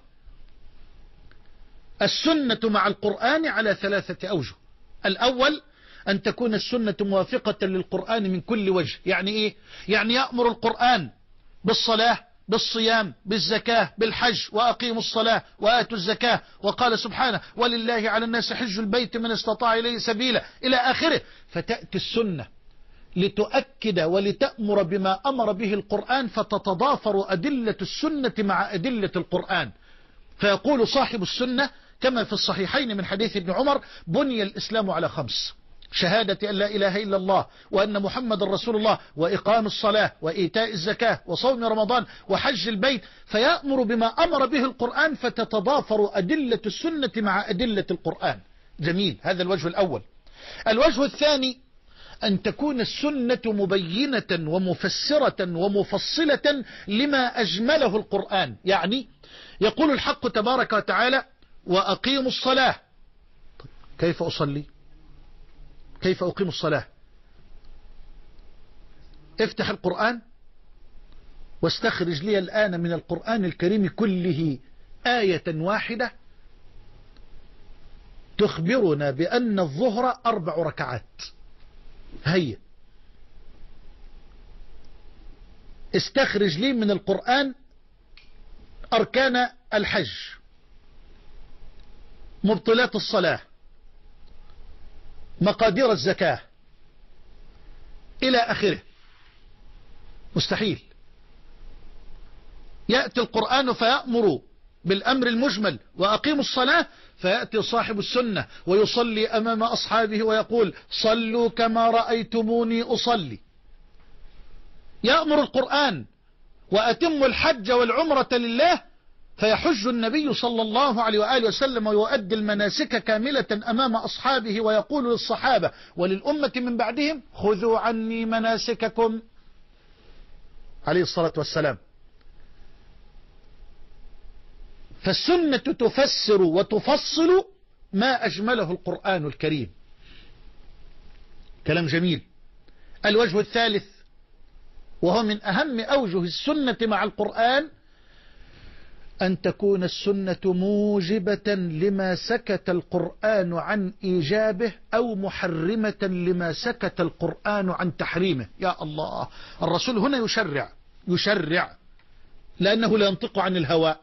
السنة مع القرآن على ثلاثة أوجه. الأول أن تكون السنة موافقة للقرآن من كل وجه. يعني إيه؟ يعني يأمر القرآن بالصلاة، بالصيام، بالزكاة، بالحج، وأقيموا الصلاة وآتوا الزكاة، وقال سبحانه: ولله على الناس حج البيت من استطاع إليه سبيلا، إلى آخره. فتأتي السنة لتؤكد ولتأمر بما أمر به القرآن، فتتضافر أدلة السنة مع أدلة القرآن. فيقول صاحب السنة كما في الصحيحين من حديث ابن عمر: بني الإسلام على خمس: شهادة أن لا إله إلا الله وأن محمد رسول الله، وإقام الصلاة، وإيتاء الزكاة، وصوم رمضان، وحج البيت. فيأمر بما أمر به القرآن، فتتضافر أدلة السنة مع أدلة القرآن. جميل، هذا الوجه الأول. الوجه الثاني أن تكون السنة مبينة ومفسرة ومفصلة لما أجمله القرآن. يعني يقول الحق تبارك وتعالى: وأقيموا الصلاة. كيف أصلي؟ كيف أقيم الصلاة؟ افتح القرآن واستخرج لي الآن من القرآن الكريم كله آية واحدة تخبرنا بأن الظهر أربع ركعات. هيا استخرج لي من القرآن أركان الحج، مبطلات الصلاة، مقادير الزكاة، إلى آخره. مستحيل. يأتي القرآن فيأمر بالأمر المجمل: وأقيموا الصلاة، فيأتي صاحب السنة ويصلي أمام أصحابه ويقول: صلوا كما رأيتموني أصلي. يأمر القرآن: وأتموا الحج والعمرة لله، فيحج النبي صلى الله عليه وآله وسلم ويؤدي المناسك كاملة أمام أصحابه، ويقول للصحابة وللأمة من بعدهم: خذوا عني مناسككم، عليه الصلاة والسلام. فالسنة تفسر وتفصل ما أجمله القرآن الكريم. كلام جميل. الوجه الثالث، وهو من أهم أوجه السنة مع القرآن، أن تكون السنة موجبة لما سكت القرآن عن إيجابه، أو محرمة لما سكت القرآن عن تحريمه. يا الله، الرسول هنا يشرع يشرع لأنه لا ينطق عن الهوى.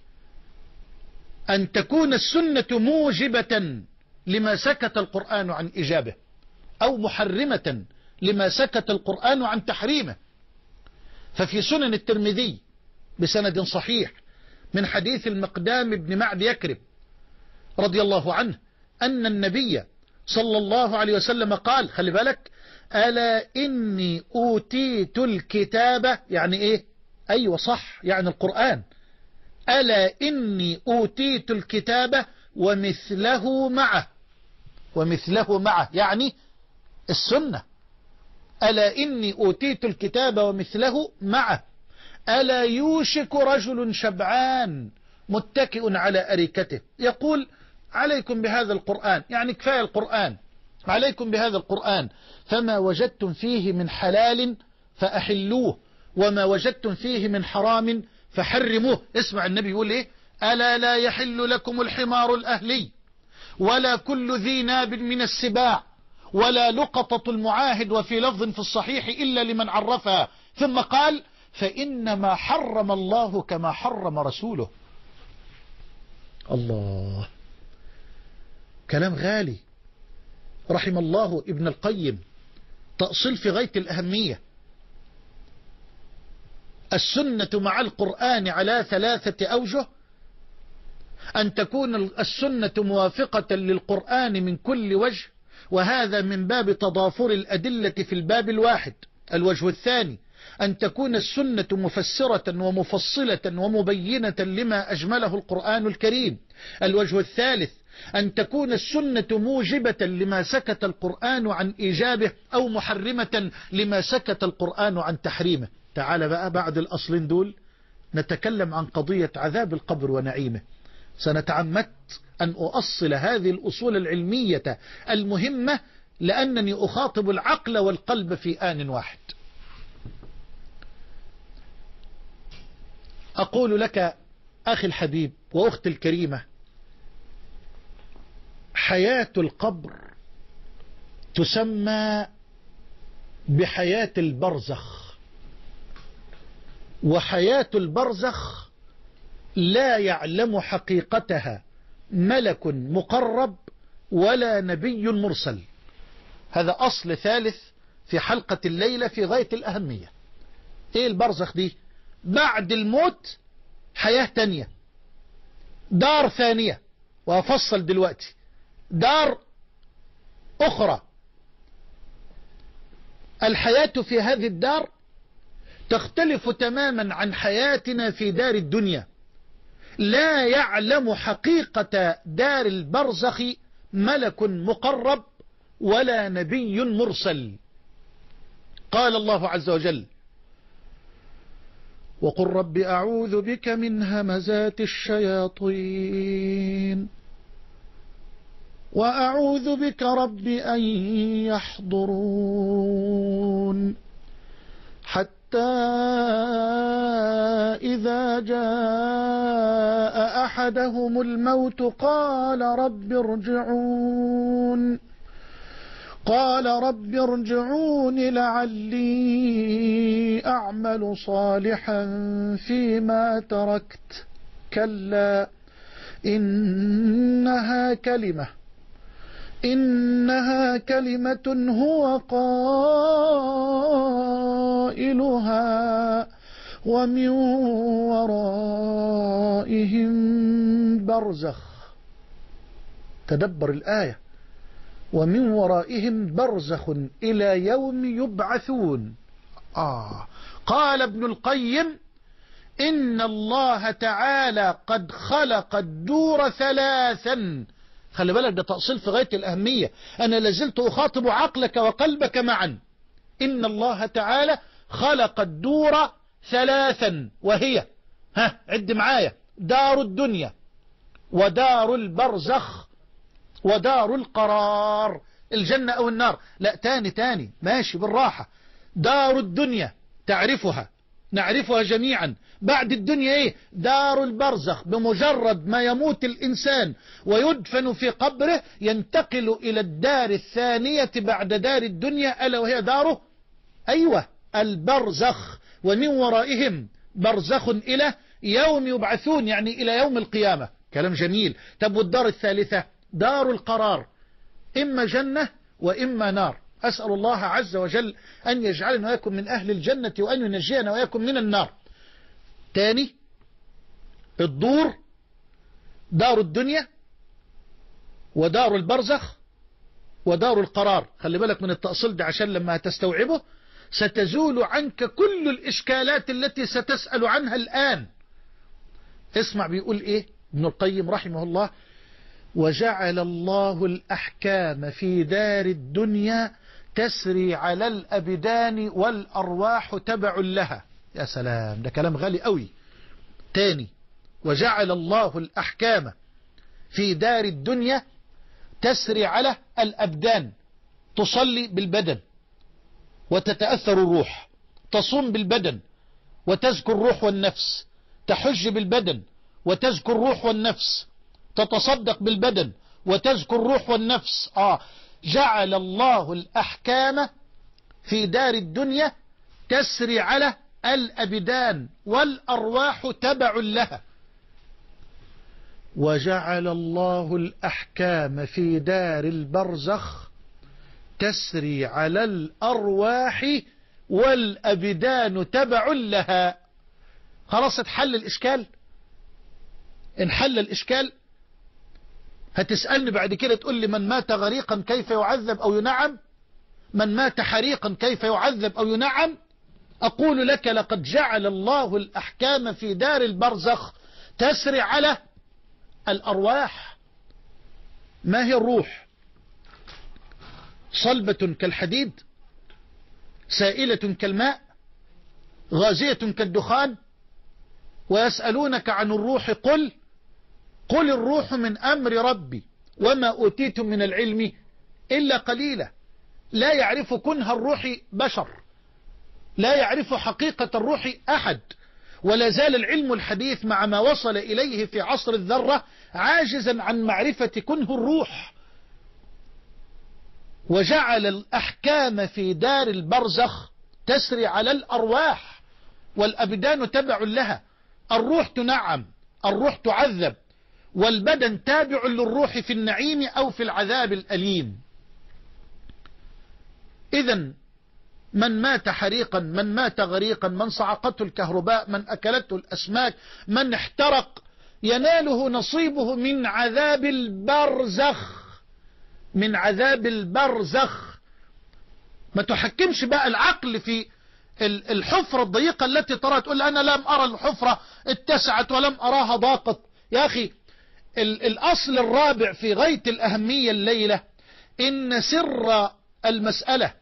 أن تكون السنة موجبة لما سكت القرآن عن إيجابه، أو محرمة لما سكت القرآن عن تحريمه. ففي سنن الترمذي بسند صحيح من حديث المقدام بن معد يكرب رضي الله عنه أن النبي صلى الله عليه وسلم قال، خلي بالك، ألا إني أوتيت الكتاب، يعني إيه؟ أيوة صح، يعني القرآن. ألا إني أوتيت الكتاب ومثله معه، ومثله معه يعني السنة. ألا إني أوتيت الكتاب ومثله معه ألا يوشك رجل شبعان متكئ على أريكته يقول عليكم بهذا القرآن، يعني كفاية القرآن، عليكم بهذا القرآن، فما وجدتم فيه من حلال فأحلوه وما وجدتم فيه من حرام فحرموه. اسمع النبي يقول إيه؟ ألا لا يحل لكم الحمار الأهلي ولا كل ذي ناب من السباع ولا لقطة المعاهد، وفي لفظ في الصحيح إلا لمن عرفها، ثم قال فإنما حرم الله كما حرم رسوله. الله، كلام غالي. رحم الله ابن القيم، تأصيل في غاية الأهمية. السنة مع القرآن على ثلاثة أوجه: أن تكون السنة موافقة للقرآن من كل وجه، وهذا من باب تضافر الأدلة في الباب الواحد. الوجه الثاني أن تكون السنة مفسرة ومفصلة ومبينة لما أجمله القرآن الكريم. الوجه الثالث أن تكون السنة موجبة لما سكت القرآن عن إيجابه أو محرمة لما سكت القرآن عن تحريمه. تعال بقى بعد الأصلين دول نتكلم عن قضية عذاب القبر ونعيمه. سنتعمدت أن أؤصل هذه الأصول العلمية المهمة لأنني أخاطب العقل والقلب في آن واحد. أقول لك أخي الحبيب وأختي الكريمة، حياة القبر تسمى بحياة البرزخ، وحياة البرزخ لا يعلم حقيقتها ملك مقرب ولا نبي مرسل. هذا أصل ثالث في حلقة الليلة في غاية الأهمية. إيه البرزخ دي؟ بعد الموت حياة تانية، دار ثانية، وأفصل دلوقتي دار أخرى. الحياة في هذه الدار تختلف تماما عن حياتنا في دار الدنيا. لا يعلم حقيقة دار البرزخ ملك مقرب ولا نبي مرسل. قال الله عز وجل: وقل رب أعوذ بك من همزات الشياطين وأعوذ بك رب أن يحضرون، حتى إذا جاء أحدهم الموت قال رب ارجعون قال رب ارجعون لعلي أعمل صالحا فيما تركت كلا إنها كلمة إنها كلمة هو قائلها ومن ورائهم برزخ. تدبر الآية: ومن ورائهم برزخ إلى يوم يبعثون. آه. قال ابن القيم: إن الله تعالى قد خلق الدور ثلاثا. خلي بالك، ده تأصيل في غاية الأهمية. أنا لازلت أخاطب عقلك وقلبك معا. إن الله تعالى خلق الدور ثلاثا، وهي، ها عد معايا: دار الدنيا ودار البرزخ ودار القرار. الجنة أو النار؟ لا، تاني تاني ماشي بالراحة. دار الدنيا تعرفها، نعرفها جميعا. بعد الدنيا ايه؟ دار البرزخ. بمجرد ما يموت الإنسان ويدفن في قبره ينتقل إلى الدار الثانية بعد دار الدنيا، ألا وهي داره أيوة البرزخ. ومن ورائهم برزخ إلى يوم يبعثون، يعني إلى يوم القيامة. كلام جميل. طب والدار الثالثة؟ دار القرار، إما جنة وإما نار. أسأل الله عز وجل أن يجعلنا وياكم من أهل الجنة وأن ينجينا وياكم من النار. تاني، الدور: دار الدنيا ودار البرزخ ودار القرار. خلي بالك من التأصيل ده عشان لما هتستوعبه ستزول عنك كل الإشكالات التي ستسأل عنها الآن. اسمع بيقول إيه ابن القيم رحمه الله: وجعل الله الأحكام في دار الدنيا تسري على الأبدان والأرواح تبع لها. يا سلام، ده كلام غالي قوي. تاني: وجعل الله الأحكام في دار الدنيا تسري على الأبدان، تصلي بالبدن وتتأثر الروح، تصوم بالبدن وتزكو الروح والنفس، تحج بالبدن وتزكو الروح والنفس، تتصدق بالبدن وتزكو الروح والنفس. آه جعل الله الأحكام في دار الدنيا تسري على الأبدان والأرواح تبع لها. وجعل الله الأحكام في دار البرزخ تسري على الأرواح والأبدان تبع لها. خلاص اتحل الإشكال. انحل الإشكال. هتسألني بعد كده تقول لي: من مات غريقا كيف يعذب أو ينعم؟ من مات حريقا كيف يعذب أو ينعم؟ أقول لك: لقد جعل الله الأحكام في دار البرزخ تسري على الأرواح. ما هي الروح؟ صلبة كالحديد، سائلة كالماء، غازية كالدخان. ويسألونك عن الروح قل قل الروح من أمر ربي وما أوتيتم من العلم إلا قليلا. لا يعرف كنه الروح بشر، لا يعرف حقيقة الروح أحد، ولا زال العلم الحديث مع ما وصل إليه في عصر الذرة عاجزا عن معرفة كنه الروح. وجعل الأحكام في دار البرزخ تسري على الأرواح والأبدان تبع لها. الروح تنعم، الروح تعذب، والبدن تابع للروح في النعيم أو في العذاب الأليم. إذن من مات حريقا، من مات غريقا، من صعقته الكهرباء، من أكلته الأسماك، من احترق، يناله نصيبه من عذاب البرزخ، من عذاب البرزخ. ما تحكمش بقى العقل في الحفرة الضيقة التي ترى، تقول أنا لم أرى الحفرة اتسعت ولم أراها ضاقت. يا أخي، الأصل الرابع في غاية الأهمية الليلة إن سر المسألة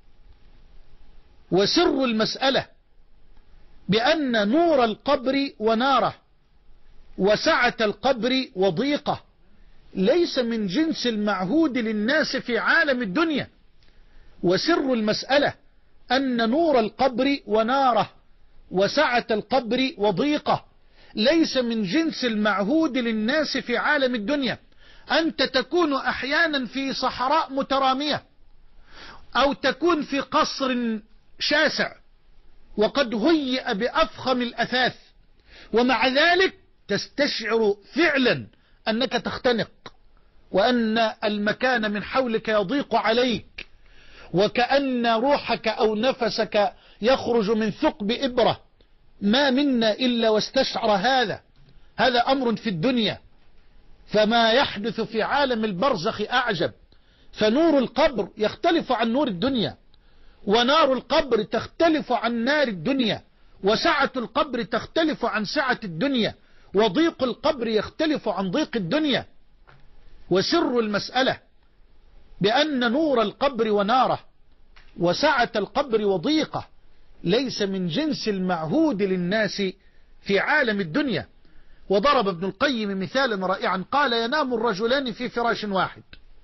وسر المسألة بأن نور القبر وناره وسعة القبر وضيقه ليس من جنس المعهود للناس في عالم الدنيا. وسر المسألة أن نور القبر وناره وسعة القبر وضيقه ليس من جنس المعهود للناس في عالم الدنيا. أنت تكون أحيانا في صحراء مترامية، أو تكون في قصر شاسع وقد هيئ بأفخم الأثاث، ومع ذلك تستشعر فعلا أنك تختنق، وأن المكان من حولك يضيق عليك، وكأن روحك أو نفسك يخرج من ثقب إبرة. ما منا إلا واستشعر هذا. هذا أمر في الدنيا، فما يحدث في عالم البرزخ أعجب. فنور القبر يختلف عن نور الدنيا، ونار القبر تختلف عن نار الدنيا، وسعة القبر تختلف عن سعة الدنيا، وضيق القبر يختلف عن ضيق الدنيا. وسر المسألة بأن نور القبر وناره وسعة القبر وضيقه ليس من جنس المعهود للناس في عالم الدنيا. وضرب ابن القيم مثالا رائعا، قال: ينام الرجلان في فراش واحد،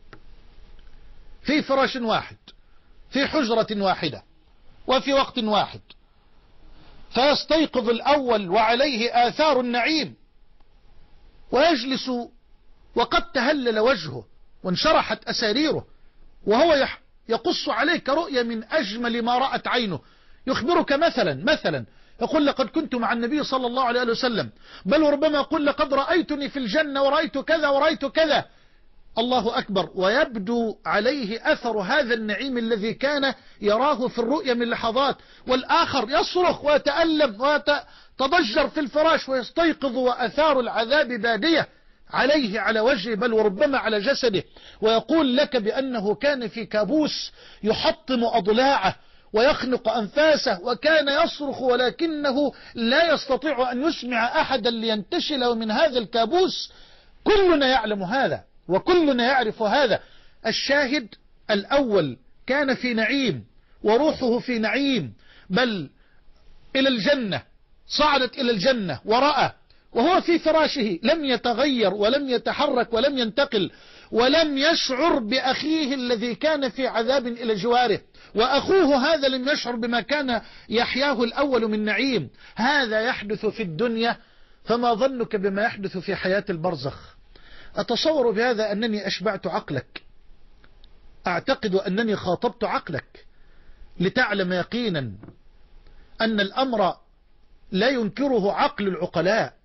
في فراش واحد، في حجرة واحدة، وفي وقت واحد، فيستيقظ الأول وعليه آثار النعيم، ويجلس وقد تهلل وجهه وانشرحت أساريره، وهو يقص عليك رؤيا من أجمل ما رأت عينه. يخبرك مثلا مثلا يقول: لقد كنت مع النبي صلى الله عليه وسلم، بل وربما يقول: لقد رأيتني في الجنة ورأيت كذا ورأيت كذا. الله أكبر. ويبدو عليه أثر هذا النعيم الذي كان يراه في الرؤيا من لحظات. والآخر يصرخ ويتألم ويتضجر في الفراش ويستيقظ وأثار العذاب بادية عليه على وجهه بل وربما على جسده، ويقول لك بأنه كان في كابوس يحطم أضلاعه ويخنق أنفاسه وكان يصرخ ولكنه لا يستطيع أن يسمع أحدا لينتشله من هذا الكابوس. كلنا يعلم هذا وكلنا يعرف هذا. الشاهد الأول كان في نعيم وروحه في نعيم، بل إلى الجنة، صعدت إلى الجنة ورأى وهو في فراشه لم يتغير ولم يتحرك ولم ينتقل ولم يشعر بأخيه الذي كان في عذاب إلى جواره، وأخوه هذا لم يشعر بما كان يحياه الأول من نعيم. هذا يحدث في الدنيا، فما ظنك بما يحدث في حياة البرزخ؟ أتصور بهذا أنني أشبعت عقلك، أعتقد أنني خاطبت عقلك لتعلم يقينا أن الأمر لا ينكره عقل العقلاء،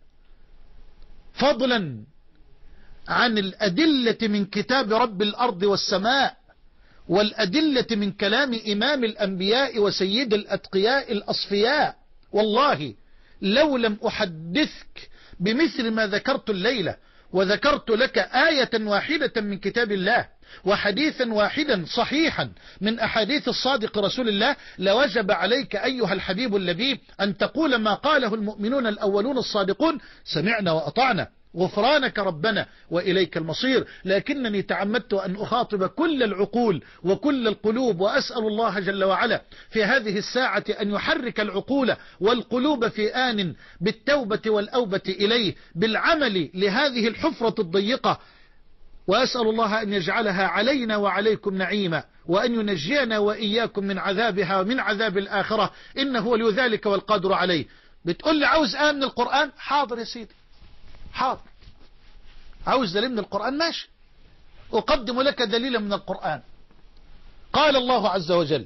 فضلا عن الأدلة من كتاب رب الأرض والسماء والأدلة من كلام إمام الأنبياء وسيد الأتقياء الأصفياء. والله لو لم أحدثك بمثل ما ذكرت الليلة وذكرت لك آية واحدة من كتاب الله وحديثا واحدا صحيحا من أحاديث الصادق رسول الله، لوجب عليك أيها الحبيب اللبيب أن تقول ما قاله المؤمنون الأولون الصادقون: سمعنا وأطعنا غفرانك ربنا وإليك المصير. لكنني تعمدت أن أخاطب كل العقول وكل القلوب، وأسأل الله جل وعلا في هذه الساعة أن يحرك العقول والقلوب في آن بالتوبة والأوبة إليه، بالعمل لهذه الحفرة الضيقة، وأسأل الله أن يجعلها علينا وعليكم نعيما، وأن ينجينا وإياكم من عذابها ومن عذاب الآخرة، إنه ولي ذلك والقادر عليه. بتقول لي عاوز آية من القرآن؟ حاضر يا سيدي، حاضر. عاوز دليل من القرآن؟ ماشي، أقدم لك دليلا من القرآن. قال الله عز وجل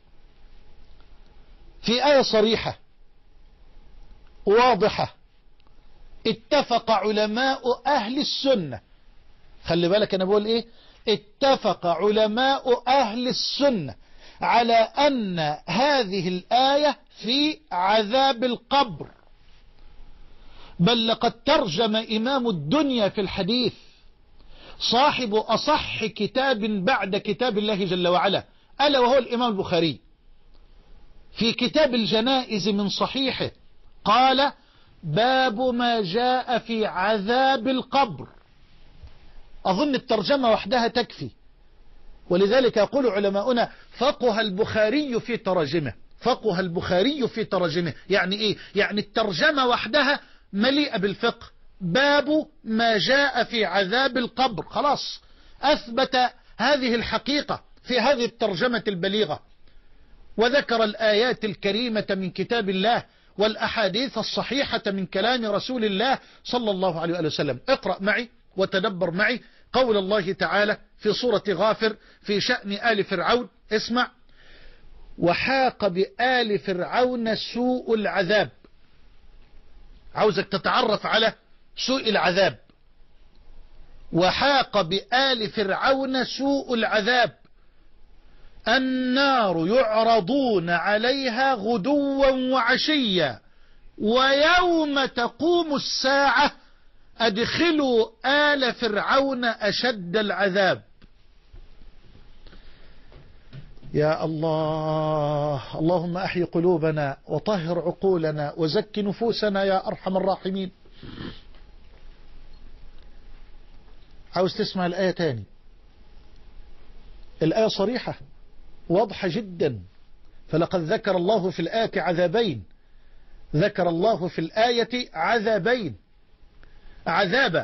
في آية صريحة واضحة: اتفق علماء أهل السنة. خلي بالك أنا بقول إيه؟ اتفق علماء أهل السنة على أن هذه الآية في عذاب القبر. بل لقد ترجم إمام الدنيا في الحديث، صاحب أصح كتاب بعد كتاب الله جل وعلا، ألا وهو الإمام البخاري، في كتاب الجنائز من صحيحه قال: باب ما جاء في عذاب القبر. أظن الترجمة وحدها تكفي، ولذلك يقول علماؤنا: فقه البخاري في تراجمه. فقه البخاري في تراجمه يعني إيه؟ يعني الترجمة وحدها مليئة بالفقه. باب ما جاء في عذاب القبر، خلاص أثبت هذه الحقيقة في هذه الترجمة البليغة، وذكر الآيات الكريمة من كتاب الله والأحاديث الصحيحة من كلام رسول الله صلى الله عليه وسلم. اقرأ معي وتدبر معي قول الله تعالى في سورة غافر في شأن آل فرعون. اسمع: وحاق بآل فرعون سوء العذاب. عاوزك تتعرف على سوء العذاب. وحاق بآل فرعون سوء العذاب، النار يعرضون عليها غدوا وعشيا ويوم تقوم الساعة أدخلوا آل فرعون أشد العذاب. يا الله، اللهم أحي قلوبنا وطهر عقولنا وزك نفوسنا يا أرحم الراحمين. عاوز تسمع الآية تاني؟ الآية صريحة واضحة جدا. فلقد ذكر الله في الآية عذابين، ذكر الله في الآية عذابين: عذاب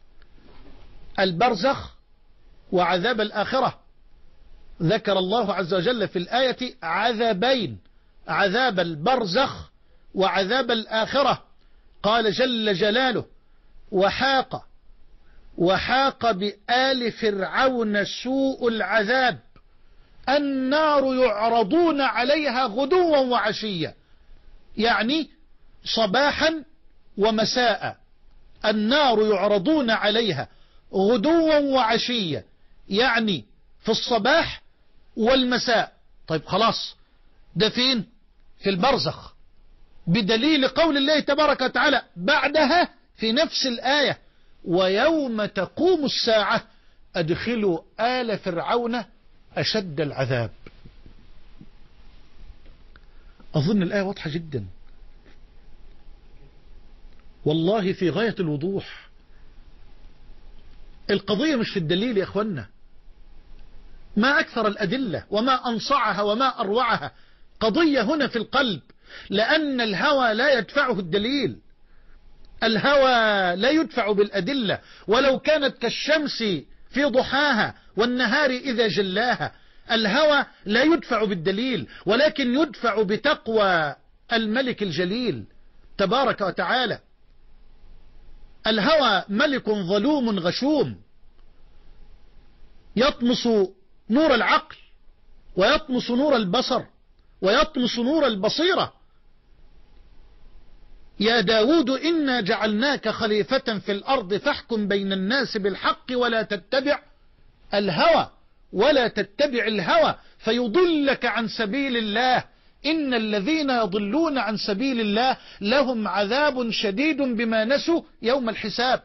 البرزخ وعذاب الآخرة. ذكر الله عز وجل في الآية عذابين: عذاب البرزخ وعذاب الآخرة. قال جل جلاله: وحاق وحاق بآل فرعون سوء العذاب، النار يعرضون عليها غدوا وعشيا، يعني صباحا ومساء. النار يعرضون عليها غدوا وعشيا، يعني في الصباح والمساء. طيب خلاص، ده فين؟ في البرزخ، بدليل قول الله تبارك وتعالى بعدها في نفس الآية: ويوم تقوم الساعة أدخلوا آل فرعون أشد العذاب. أظن الآية واضحة جدا والله في غاية الوضوح. القضية مش في الدليل يا أخوانا، ما أكثر الأدلة وما أنصعها وما أروعها، قضية هنا في القلب، لأن الهوى لا يدفعه الدليل، الهوى لا يدفع بالأدلة، ولو كانت كالشمس في ضحاها والنهار إذا جلاها. الهوى لا يدفع بالدليل، ولكن يدفع بتقوى الملك الجليل تبارك وتعالى. الهوى ملك ظلوم غشوم يطمس نور العقل ويطمس نور البصر ويطمس نور البصيرة. يا داود إنا جعلناك خليفة في الأرض فاحكم بين الناس بالحق ولا تتبع الهوى ولا تتبع الهوى فيضلك عن سبيل الله. إن الذين يضلون عن سبيل الله لهم عذاب شديد بما نسوا يوم الحساب.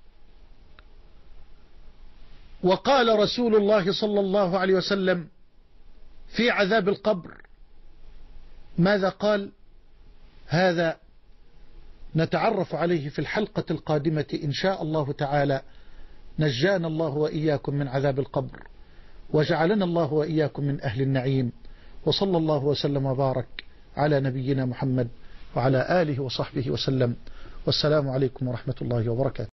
وقال رسول الله صلى الله عليه وسلم في عذاب القبر ماذا قال؟ هذا نتعرف عليه في الحلقة القادمة إن شاء الله تعالى. نجانا الله وإياكم من عذاب القبر وجعلنا الله وإياكم من أهل النعيم. وصلى الله وسلم وبارك على نبينا محمد وعلى آله وصحبه وسلم. والسلام عليكم ورحمة الله وبركاته.